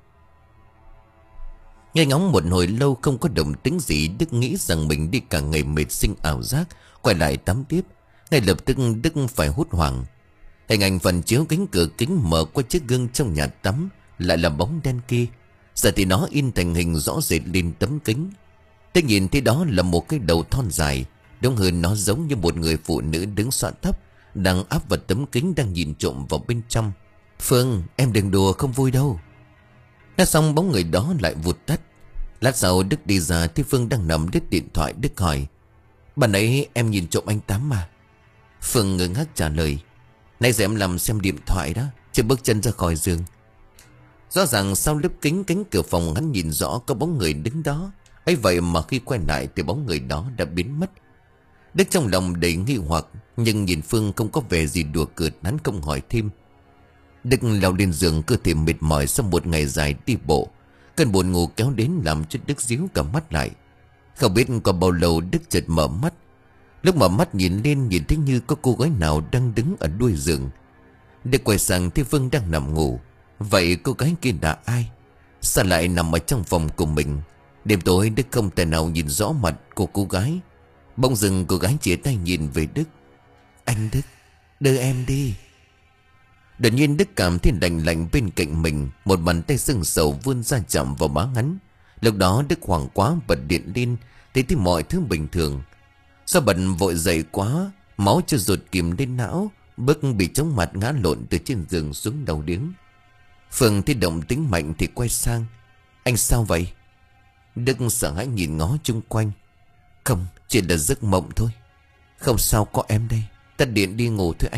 Nghe ngóng một hồi lâu không có động tĩnh gì, Đức nghĩ rằng mình đi cả ngày mệt sinh ảo giác, quay lại tắm tiếp. Ngay lập tức Đức phải hốt hoảng. Hình ảnh phần chiếu cánh cửa kính mở qua chiếc gương trong nhà tắm lại là bóng đen kia. Giờ thì nó in thành hình rõ rệt lên tấm kính. Đức nhìn thấy đó là một cái đầu thon dài. Đúng hơn nó giống như một người phụ nữ đứng xoạn thấp, đang áp vào tấm kính, đang nhìn trộm vào bên trong. Phương, em đừng đùa, không vui đâu. Nói xong bóng người đó lại vụt tắt. Lát sau Đức đi ra thì Phương đang nằm đứt điện thoại. Đức hỏi: Bạn ấy em nhìn trộm anh tắm mà? Phương ngơ ngác trả lời: Nãy giờ em làm xem điện thoại đó, chưa bước chân ra khỏi giường. Rõ ràng sau lớp kính cánh cửa phòng hắn nhìn rõ có bóng người đứng đó. Ấy vậy mà khi quay lại thì bóng người đó đã biến mất. Đức trong lòng đầy nghi hoặc, nhưng nhìn Phương không có vẻ gì đùa cợt, hắn không hỏi thêm. Đức leo lên giường, cơ thể mệt mỏi sau một ngày dài đi bộ. Cơn buồn ngủ kéo đến làm cho Đức díu cả mắt lại. Không biết có bao lâu Đức chợt mở mắt. Lúc mở mắt nhìn lên, nhìn thấy như có cô gái nào đang đứng ở đuôi giường. Đức quay sang thấy Phương đang nằm ngủ. Vậy cô gái kia là ai? Sao lại nằm ở trong phòng của mình? Đêm tối Đức không thể nào nhìn rõ mặt của cô gái. Bỗng dưng cô gái chìa tay nhìn về Đức. Anh Đức, đưa em đi. Đột nhiên Đức cảm thấy lạnh lạnh bên cạnh mình. Một bàn tay sưng sầu vươn ra chạm vào má hắn. Lúc đó Đức hoảng quá bật điện lên, thấy thấy mọi thứ bình thường. Do bật vội dậy quá, máu chưa ruột kìm lên não, Bước bị chóng mặt ngã lộn từ trên giường xuống đầu điếng. Phương thấy động tính mạnh thì quay sang: Anh sao vậy? Đức sợ hãi nhìn ngó chung quanh. Không, chỉ là giấc mộng thôi. Không sao, có em đây. Tắt điện đi ngủ thôi anh.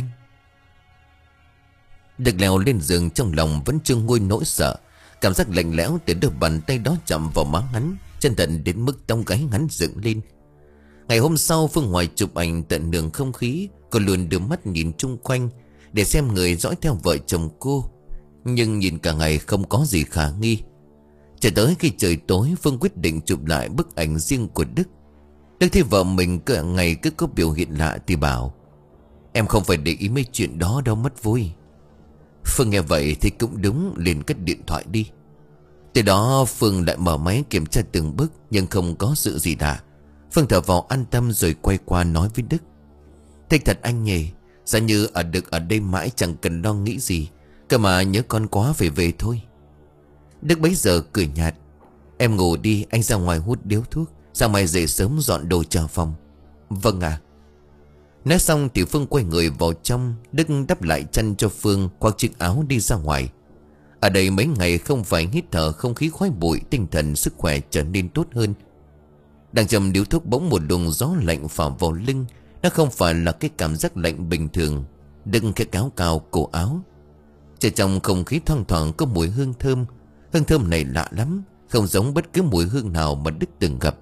Đức leo lên giường, trong lòng vẫn chưa nguôi nỗi sợ. Cảm giác lạnh lẽo từ đôi bàn tay đó chạm vào má hắn, chân thần đến mức tông gáy hắn dựng lên. Ngày hôm sau, Phương ngoài chụp ảnh tận hưởng không khí, cô luôn đưa mắt nhìn chung quanh để xem người dõi theo vợ chồng cô. Nhưng nhìn cả ngày không có gì khả nghi. Cho tới khi trời tối, Phương quyết định chụp lại bức ảnh riêng của Đức. Đức thấy vợ mình cả ngày cứ có biểu hiện lạ thì bảo: Em không phải để ý mấy chuyện đó đâu, mất vui. Phương nghe vậy thì cũng đúng, liền cất điện thoại đi. Từ đó Phương lại mở máy kiểm tra từng bước, nhưng không có sự gì lạ. Phương thở vào an tâm rồi quay qua nói với Đức: Thích thật anh nhỉ, giả như ở được ở đây mãi chẳng cần lo nghĩ gì. Cơ mà nhớ con quá, phải về thôi. Đức bấy giờ cười nhạt: Em ngủ đi, anh ra ngoài hút điếu thuốc, sáng mai dậy sớm dọn đồ trả phòng. Vâng ạ. À. Nói xong thì Phương quay người vào trong. Đức đắp lại chăn cho Phương, khoác chiếc áo đi ra ngoài. Ở đây mấy ngày không phải hít thở không khí khói bụi, tinh thần sức khỏe trở nên tốt hơn. Đang chầm điếu thuốc, bỗng một luồng gió lạnh phả vào lưng. Nó không phải là cái cảm giác lạnh bình thường. Đừng cái cáo cao cổ áo. Trên trong không khí thoang thoảng có mùi hương thơm. Hương thơm này lạ lắm, không giống bất cứ mùi hương nào mà Đức từng gặp.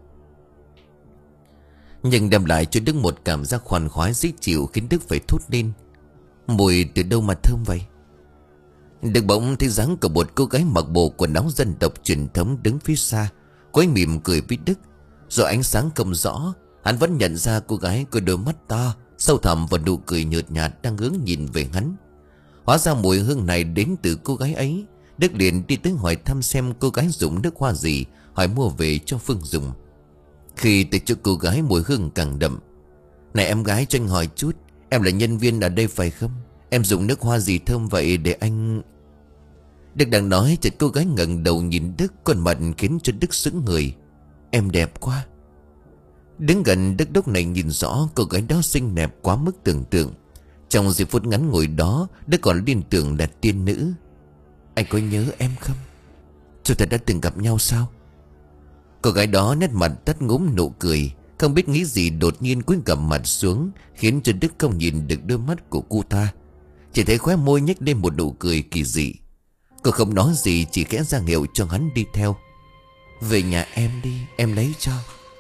Nhưng đem lại cho Đức một cảm giác khoan khoái dễ chịu, khiến Đức phải thốt lên: mùi từ đâu mà thơm vậy? Đức bỗng thấy dáng của một cô gái mặc bộ quần áo dân tộc truyền thống đứng phía xa. Cô ấy mỉm cười với Đức. Do ánh sáng không rõ, hắn vẫn nhận ra cô gái có đôi mắt to, sâu thẳm và nụ cười nhợt nhạt đang hướng nhìn về hắn. Hóa ra mùi hương này đến từ cô gái ấy. Đức liền đi tới hỏi thăm xem cô gái dùng nước hoa gì, hỏi mua về cho Phương dùng. Khi tới chỗ cô gái, mùi hương càng đậm. Này em gái, cho anh hỏi chút, em là nhân viên ở đây phải không? Em dùng nước hoa gì thơm vậy để anh... Đức đang nói, chợt cô gái ngẩng đầu nhìn Đức, con mặt khiến cho Đức sững người. Em đẹp quá. Đứng gần Đức lúc này nhìn rõ cô gái đó xinh đẹp quá mức tưởng tượng. Trong giây phút ngắn ngủi đó, Đức còn liên tưởng là tiên nữ. Anh có nhớ em không? Chúng ta đã từng gặp nhau sao? Cô gái đó nét mặt tắt ngúm nụ cười, không biết nghĩ gì đột nhiên cúi gằm mặt xuống, khiến cho Đức không nhìn được đôi mắt của cô ta. Chỉ thấy khóe môi nhếch lên một nụ cười kỳ dị. Cô không nói gì, chỉ khẽ ra hiệu cho hắn đi theo. Về nhà em đi, em lấy cho.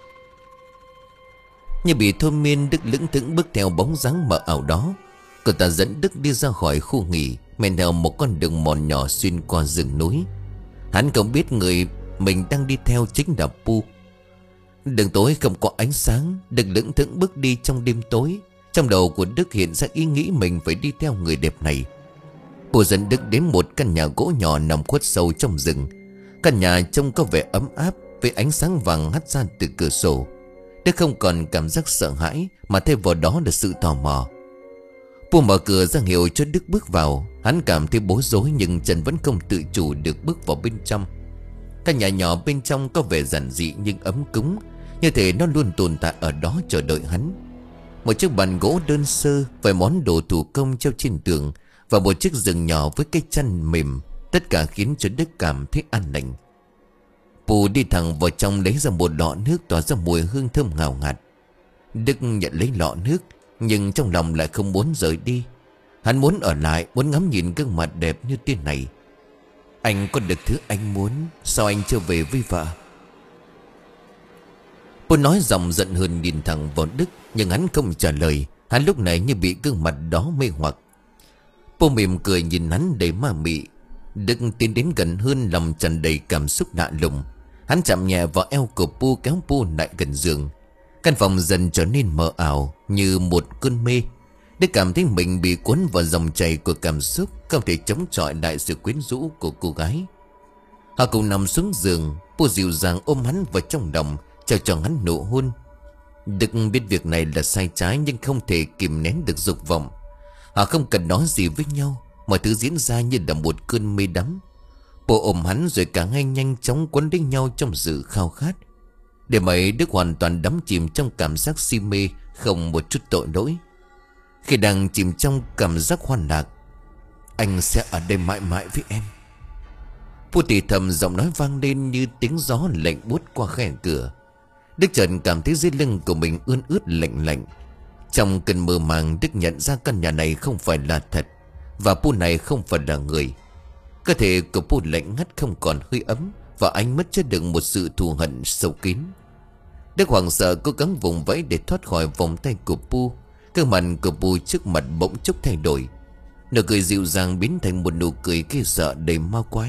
Như bị thôi miên, Đức lững thững bước theo bóng dáng mờ ảo đó. Cô ta dẫn Đức đi ra khỏi khu nghỉ, men theo một con đường mòn nhỏ xuyên qua rừng núi. Hắn không biết người mình đang đi theo chính là Pu. Đường tối không có ánh sáng, Đức lững thững bước đi trong đêm tối. Trong đầu của Đức hiện ra ý nghĩ mình phải đi theo người đẹp này. Pu dẫn Đức đến một căn nhà gỗ nhỏ nằm khuất sâu trong rừng. Căn nhà trông có vẻ ấm áp, với ánh sáng vàng hắt ra từ cửa sổ. Đức không còn cảm giác sợ hãi, mà thay vào đó là sự tò mò. Pu mở cửa ra hiệu cho Đức bước vào. Hắn cảm thấy bối rối, nhưng chân vẫn không tự chủ được bước vào bên trong. Căn nhà nhỏ bên trong có vẻ giản dị nhưng ấm cúng, như thể nó luôn tồn tại ở đó chờ đợi hắn. Một chiếc bàn gỗ đơn sơ, vài món đồ thủ công treo trên tường, và một chiếc giường nhỏ với cái chăn mềm. Tất cả khiến cho Đức cảm thấy an lành. Pu đi thẳng vào trong, lấy ra một lọ nước tỏa ra mùi hương thơm ngào ngạt. Đức nhận lấy lọ nước, nhưng trong lòng lại không muốn rời đi. Hắn muốn ở lại, muốn ngắm nhìn gương mặt đẹp như thế này. Anh có được thứ anh muốn, sao anh chưa về với vợ? Pu nói giọng giận hờn nhìn thẳng vào Đức, nhưng hắn không trả lời. Hắn lúc này như bị gương mặt đó mê hoặc. Pu mỉm cười nhìn hắn đầy ma mị. Đức tiến đến gần hơn, lòng tràn đầy cảm xúc lạ lùng. Hắn chạm nhẹ vào eo của Pu, kéo Pu lại gần giường. Căn phòng dần trở nên mờ ảo như một cơn mê. Đức cảm thấy mình bị cuốn vào dòng chảy của cảm xúc, không thể chống chọi lại sự quyến rũ của cô gái. Họ cùng nằm xuống giường. Pu dịu dàng ôm hắn vào trong lòng, trao cho hắn nụ hôn. Đức biết việc này là sai trái, nhưng không thể kìm nén được dục vọng. Họ không cần nói gì với nhau, mọi thứ diễn ra như là một cơn mê đắm. Pu ôm hắn rồi cả hai nhanh chóng quấn lấy nhau trong sự khao khát. Đêm ấy Đức hoàn toàn đắm chìm trong cảm giác si mê, không một chút tội lỗi. Khi đang chìm trong cảm giác hoan lạc: anh sẽ ở đây mãi mãi với em. Pu thì thầm, giọng nói vang lên như tiếng gió lạnh buốt qua khe cửa. Đức chợt cảm thấy dưới lưng của mình ươn ướt lạnh lạnh. Trong cơn mơ màng, Đức nhận ra căn nhà này không phải là thật, và Pu này không phải là người. Cơ thể của Pu lạnh ngắt, không còn hơi ấm, và ánh mắt chứa đựng một sự thù hận sâu kín. Đức hoảng sợ cố gắng vùng vẫy để thoát khỏi vòng tay của Pu. Cơ mặt của Pu trước mặt bỗng chốc thay đổi. Nụ cười dịu dàng biến thành một nụ cười ghê sợ đầy ma quái.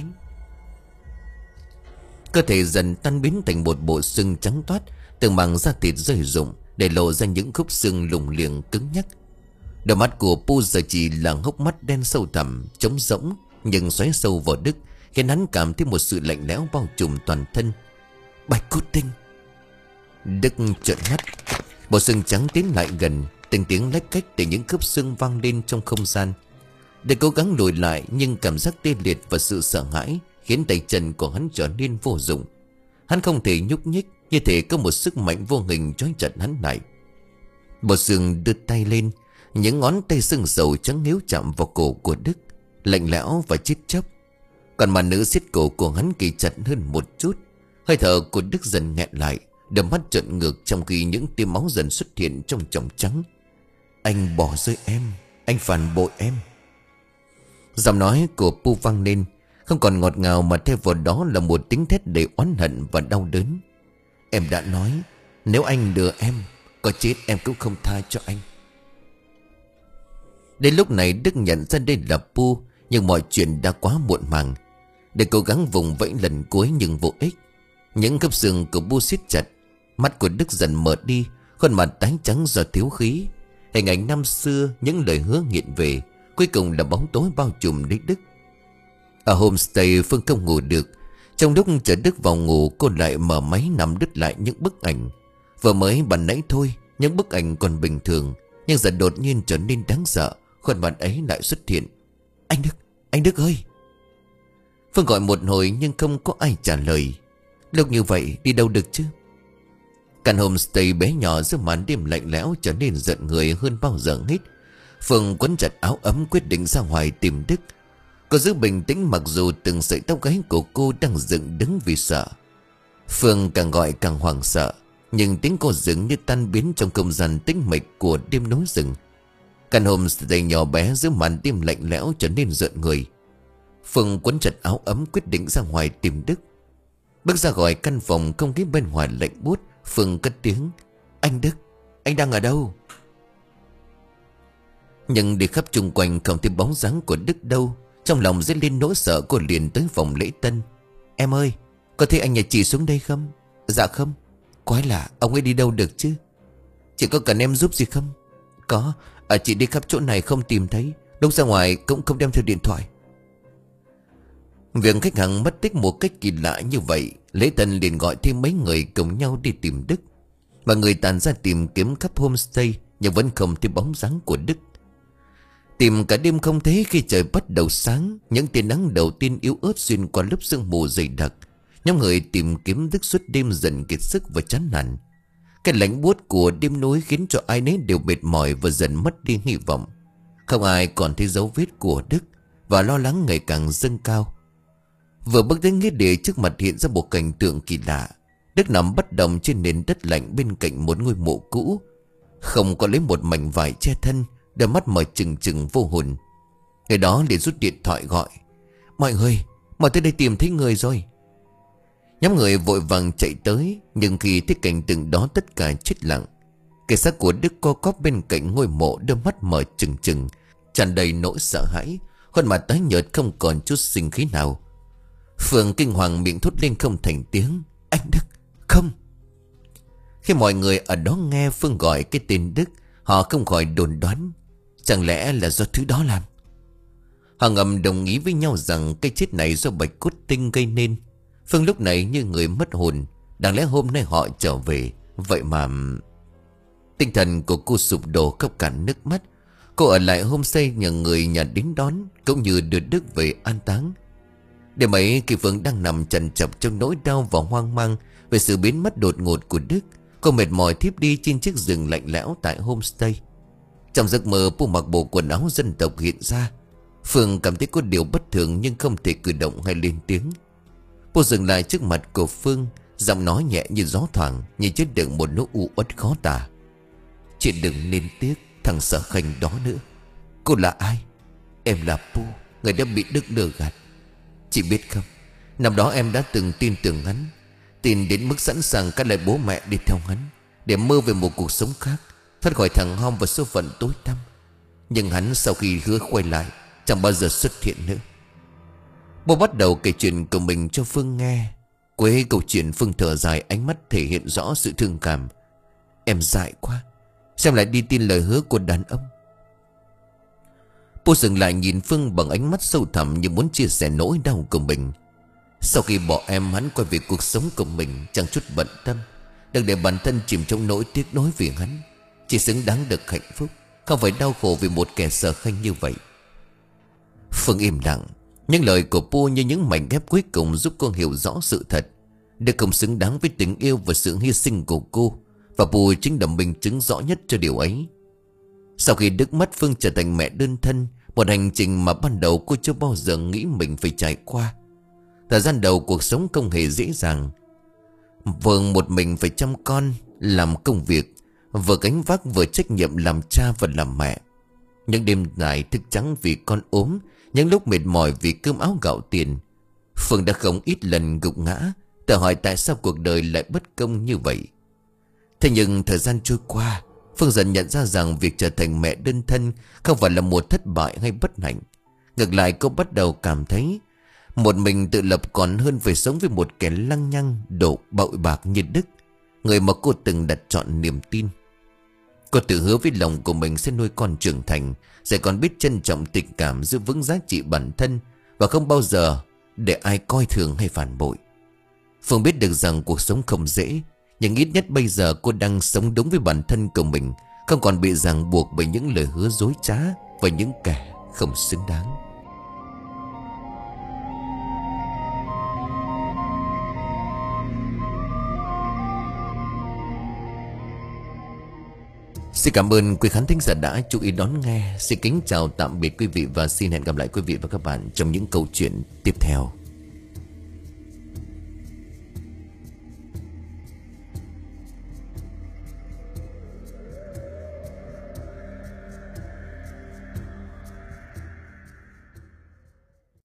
Cơ thể dần tan biến thành một bộ xương trắng toát, từng mảng da thịt rơi rụng, để lộ ra những khúc xương lủng liềng cứng nhắc. Đôi mắt của Pu giờ chỉ là hốc mắt đen sâu thẳm, trống rỗng, nhưng xoáy sâu vào Đức, khiến hắn cảm thấy một sự lạnh lẽo bao trùm toàn thân. Bạch cốt tinh. Đức trợn mắt. Bộ xương trắng tiến lại gần, từng tiếng lách cách từ những khớp xương vang lên trong không gian. Để cố gắng lùi lại, nhưng cảm giác tê liệt và sự sợ hãi khiến tay chân của hắn trở nên vô dụng. Hắn không thể nhúc nhích, như thể có một sức mạnh vô hình trói chặt hắn lại. Bộ xương đưa tay lên, những ngón tay sưng sầu trắng níu chạm vào cổ của Đức, lạnh lẽo và chết chóc. Còn mà nữ siết cổ của hắn kỳ chặt hơn một chút. Hơi thở của Đức dần nghẹn lại, đôi mắt trợn ngược, trong khi những tia máu dần xuất hiện trong tròng trắng. Anh bỏ rơi em, anh phản bội em. Giọng nói của Pu vang lên, không còn ngọt ngào mà thay vào đó là một tiếng thét đầy oán hận và đau đớn. Em đã nói, nếu anh lừa em, có chết em cũng không tha cho anh. Đến lúc này Đức nhận ra đây là Pu, nhưng mọi chuyện đã quá muộn màng. Để cố gắng vùng vẫy lần cuối nhưng vô ích. Những khớp xương của Pu siết chặt, mắt của Đức dần mở đi, khuôn mặt tái trắng do thiếu khí. Hình ảnh năm xưa, những lời hứa nghiện về, cuối cùng là bóng tối bao trùm lấy Đức. Ở homestay, Phương không ngủ được. Trong lúc chờ Đức vào ngủ, cô lại mở máy nằm đứt lại những bức ảnh. Vừa mới ban nãy thôi, những bức ảnh còn bình thường, nhưng giờ đột nhiên trở nên đáng sợ. Khuôn mặt ấy lại xuất hiện. Anh Đức, anh Đức ơi. Phương gọi một hồi nhưng không có ai trả lời. Lúc như vậy đi đâu được chứ? Căn homestay bé nhỏ giữa màn đêm lạnh lẽo trở nên giận người hơn bao giờ hết. Phương quấn chặt áo ấm quyết định ra ngoài tìm Đức. Cô giữ bình tĩnh mặc dù từng sợi tóc gáy của cô đang dựng đứng vì sợ. Phương càng gọi càng hoảng sợ, nhưng tiếng cô dường như tan biến trong không gian tĩnh mịch của đêm núi rừng. Căn homestay nhỏ bé giữa màn đêm lạnh lẽo trở nên rợn người. Phương quấn chặt áo ấm quyết định ra ngoài tìm Đức. Bước ra khỏi căn phòng, không khí bên ngoài lạnh buốt. Phương cất tiếng, anh Đức, anh đang ở đâu? Nhưng đi khắp chung quanh không thấy bóng dáng của Đức đâu. Trong lòng dấy lên nỗi sợ, cô liền tới phòng lễ tân. Em ơi, có thấy anh nhà chị xuống đây không? Dạ không. Quái lạ, ông ấy đi đâu được chứ? Chị có cần em giúp gì không? Có, à, chị đi khắp chỗ này không tìm thấy. Lúc ra ngoài cũng không đem theo điện thoại. Việc khách hàng mất tích một cách kỳ lạ như vậy, lễ tân liền gọi thêm mấy người cùng nhau đi tìm Đức. Và người tàn ra tìm kiếm khắp homestay, nhưng vẫn không thấy bóng dáng của Đức. Tìm cả đêm không thấy. Khi trời bắt đầu sáng, những tia nắng đầu tiên yếu ớt xuyên qua lớp sương mù dày đặc, nhóm người tìm kiếm Đức suốt đêm dần kiệt sức và chán nản. Cái lạnh buốt của đêm núi khiến cho ai nấy đều mệt mỏi và dần mất đi hy vọng. Không ai còn thấy dấu vết của Đức, và lo lắng ngày càng dâng cao. Vừa bước đến nghĩa địa, trước mặt hiện ra một cảnh tượng kỳ lạ. Đức nằm bất động trên nền đất lạnh bên cạnh một ngôi mộ cũ, không có lấy một mảnh vải che thân, đôi mắt mở trừng trừng vô hồn. Người đó liền rút điện thoại gọi, mọi người, mọi tới đây tìm thấy người rồi. Nhóm người vội vàng chạy tới, nhưng khi thấy cảnh tượng đó tất cả chết lặng. Cái xác của Đức co quắp bên cạnh ngôi mộ, đôi mắt mở trừng trừng, tràn đầy nỗi sợ hãi, khuôn mặt tái nhợt không còn chút sinh khí nào. Phương kinh hoàng miệng thốt lên không thành tiếng, anh Đức, không. Khi mọi người ở đó nghe Phương gọi cái tên Đức, họ không khỏi đồn đoán, chẳng lẽ là do thứ đó làm. Họ ngầm đồng ý với nhau rằng cái chết này do bạch cốt tinh gây nên. Phương lúc này như người mất hồn. Đáng lẽ hôm nay họ trở về, vậy mà... Tinh thần của cô sụp đổ khóc cạn nước mắt. Cô ở lại homestay nhờ người nhà đến đón, cũng như đưa Đức về an táng. Đêm ấy khi Phương đang nằm trằn trọc trong nỗi đau và hoang mang về sự biến mất đột ngột của Đức, cô mệt mỏi thiếp đi trên chiếc giường lạnh lẽo tại homestay. Trong giấc mơ, Pu mặc bộ quần áo dân tộc hiện ra. Phương cảm thấy có điều bất thường nhưng không thể cử động hay lên tiếng. Pu dừng lại trước mặt của Phương, giọng nói nhẹ như gió thoảng, nhưng chứa đựng một nỗi u uất khó tả. Chị đừng nên tiếc thằng Sở Khanh đó nữa. Cô là ai? Em là Pu, người đã bị Đức lừa gạt. Chị biết không, năm đó em đã từng tin tưởng hắn, tin đến mức sẵn sàng cắt lại bố mẹ đi theo hắn, để mơ về một cuộc sống khác, thoát khỏi thằng Hom và số phận tối tăm. Nhưng hắn sau khi hứa quay lại, chẳng bao giờ xuất hiện nữa. Bố bắt đầu kể chuyện của mình cho Phương nghe. Cuối câu chuyện, Phương thở dài, ánh mắt thể hiện rõ sự thương cảm. Em dại quá, sao lại đi tin lời hứa của đàn ông? Bố dừng lại nhìn Phương bằng ánh mắt sâu thẳm, như muốn chia sẻ nỗi đau của mình. Sau khi bỏ em, hắn quay về cuộc sống của mình, chẳng chút bận tâm, đừng để bản thân chìm trong nỗi tiếc nuối vì hắn. Chỉ xứng đáng được hạnh phúc, không phải đau khổ vì một kẻ Sở Khanh như vậy. Phương im lặng. Những lời của Pu như những mảnh ghép cuối cùng giúp cô hiểu rõ sự thật. Đức không xứng đáng với tình yêu và sự hy sinh của cô, và Pu chính là minh chứng rõ nhất cho điều ấy. Sau khi Đức mất, Phương trở thành mẹ đơn thân, một hành trình mà ban đầu cô chưa bao giờ nghĩ mình phải trải qua. Thời gian đầu cuộc sống không hề dễ dàng. Vợ một mình phải chăm con, làm công việc, vừa gánh vác vừa trách nhiệm làm cha và làm mẹ. Những đêm dài thức trắng vì con ốm, những lúc mệt mỏi vì cơm áo gạo tiền, Phương đã không ít lần gục ngã, tự hỏi tại sao cuộc đời lại bất công như vậy. Thế nhưng thời gian trôi qua, Phương dần nhận ra rằng việc trở thành mẹ đơn thân không phải là một thất bại hay bất hạnh. Ngược lại, cô bắt đầu cảm thấy một mình tự lập còn hơn phải sống với một kẻ lăng nhăng, độ bội bạc như Đức, người mà cô từng đặt trọn niềm tin. Cô tự hứa với lòng của mình sẽ nuôi con trưởng thành, sẽ còn biết trân trọng tình cảm, giữ vững giá trị bản thân và không bao giờ để ai coi thường hay phản bội. Phương biết được rằng cuộc sống không dễ, nhưng ít nhất bây giờ cô đang sống đúng với bản thân của mình, không còn bị ràng buộc bởi những lời hứa dối trá và những kẻ không xứng đáng. Xin cảm ơn quý khán thính giả đã chú ý đón nghe. Xin kính chào tạm biệt quý vị và xin hẹn gặp lại quý vị và các bạn trong những câu chuyện tiếp theo.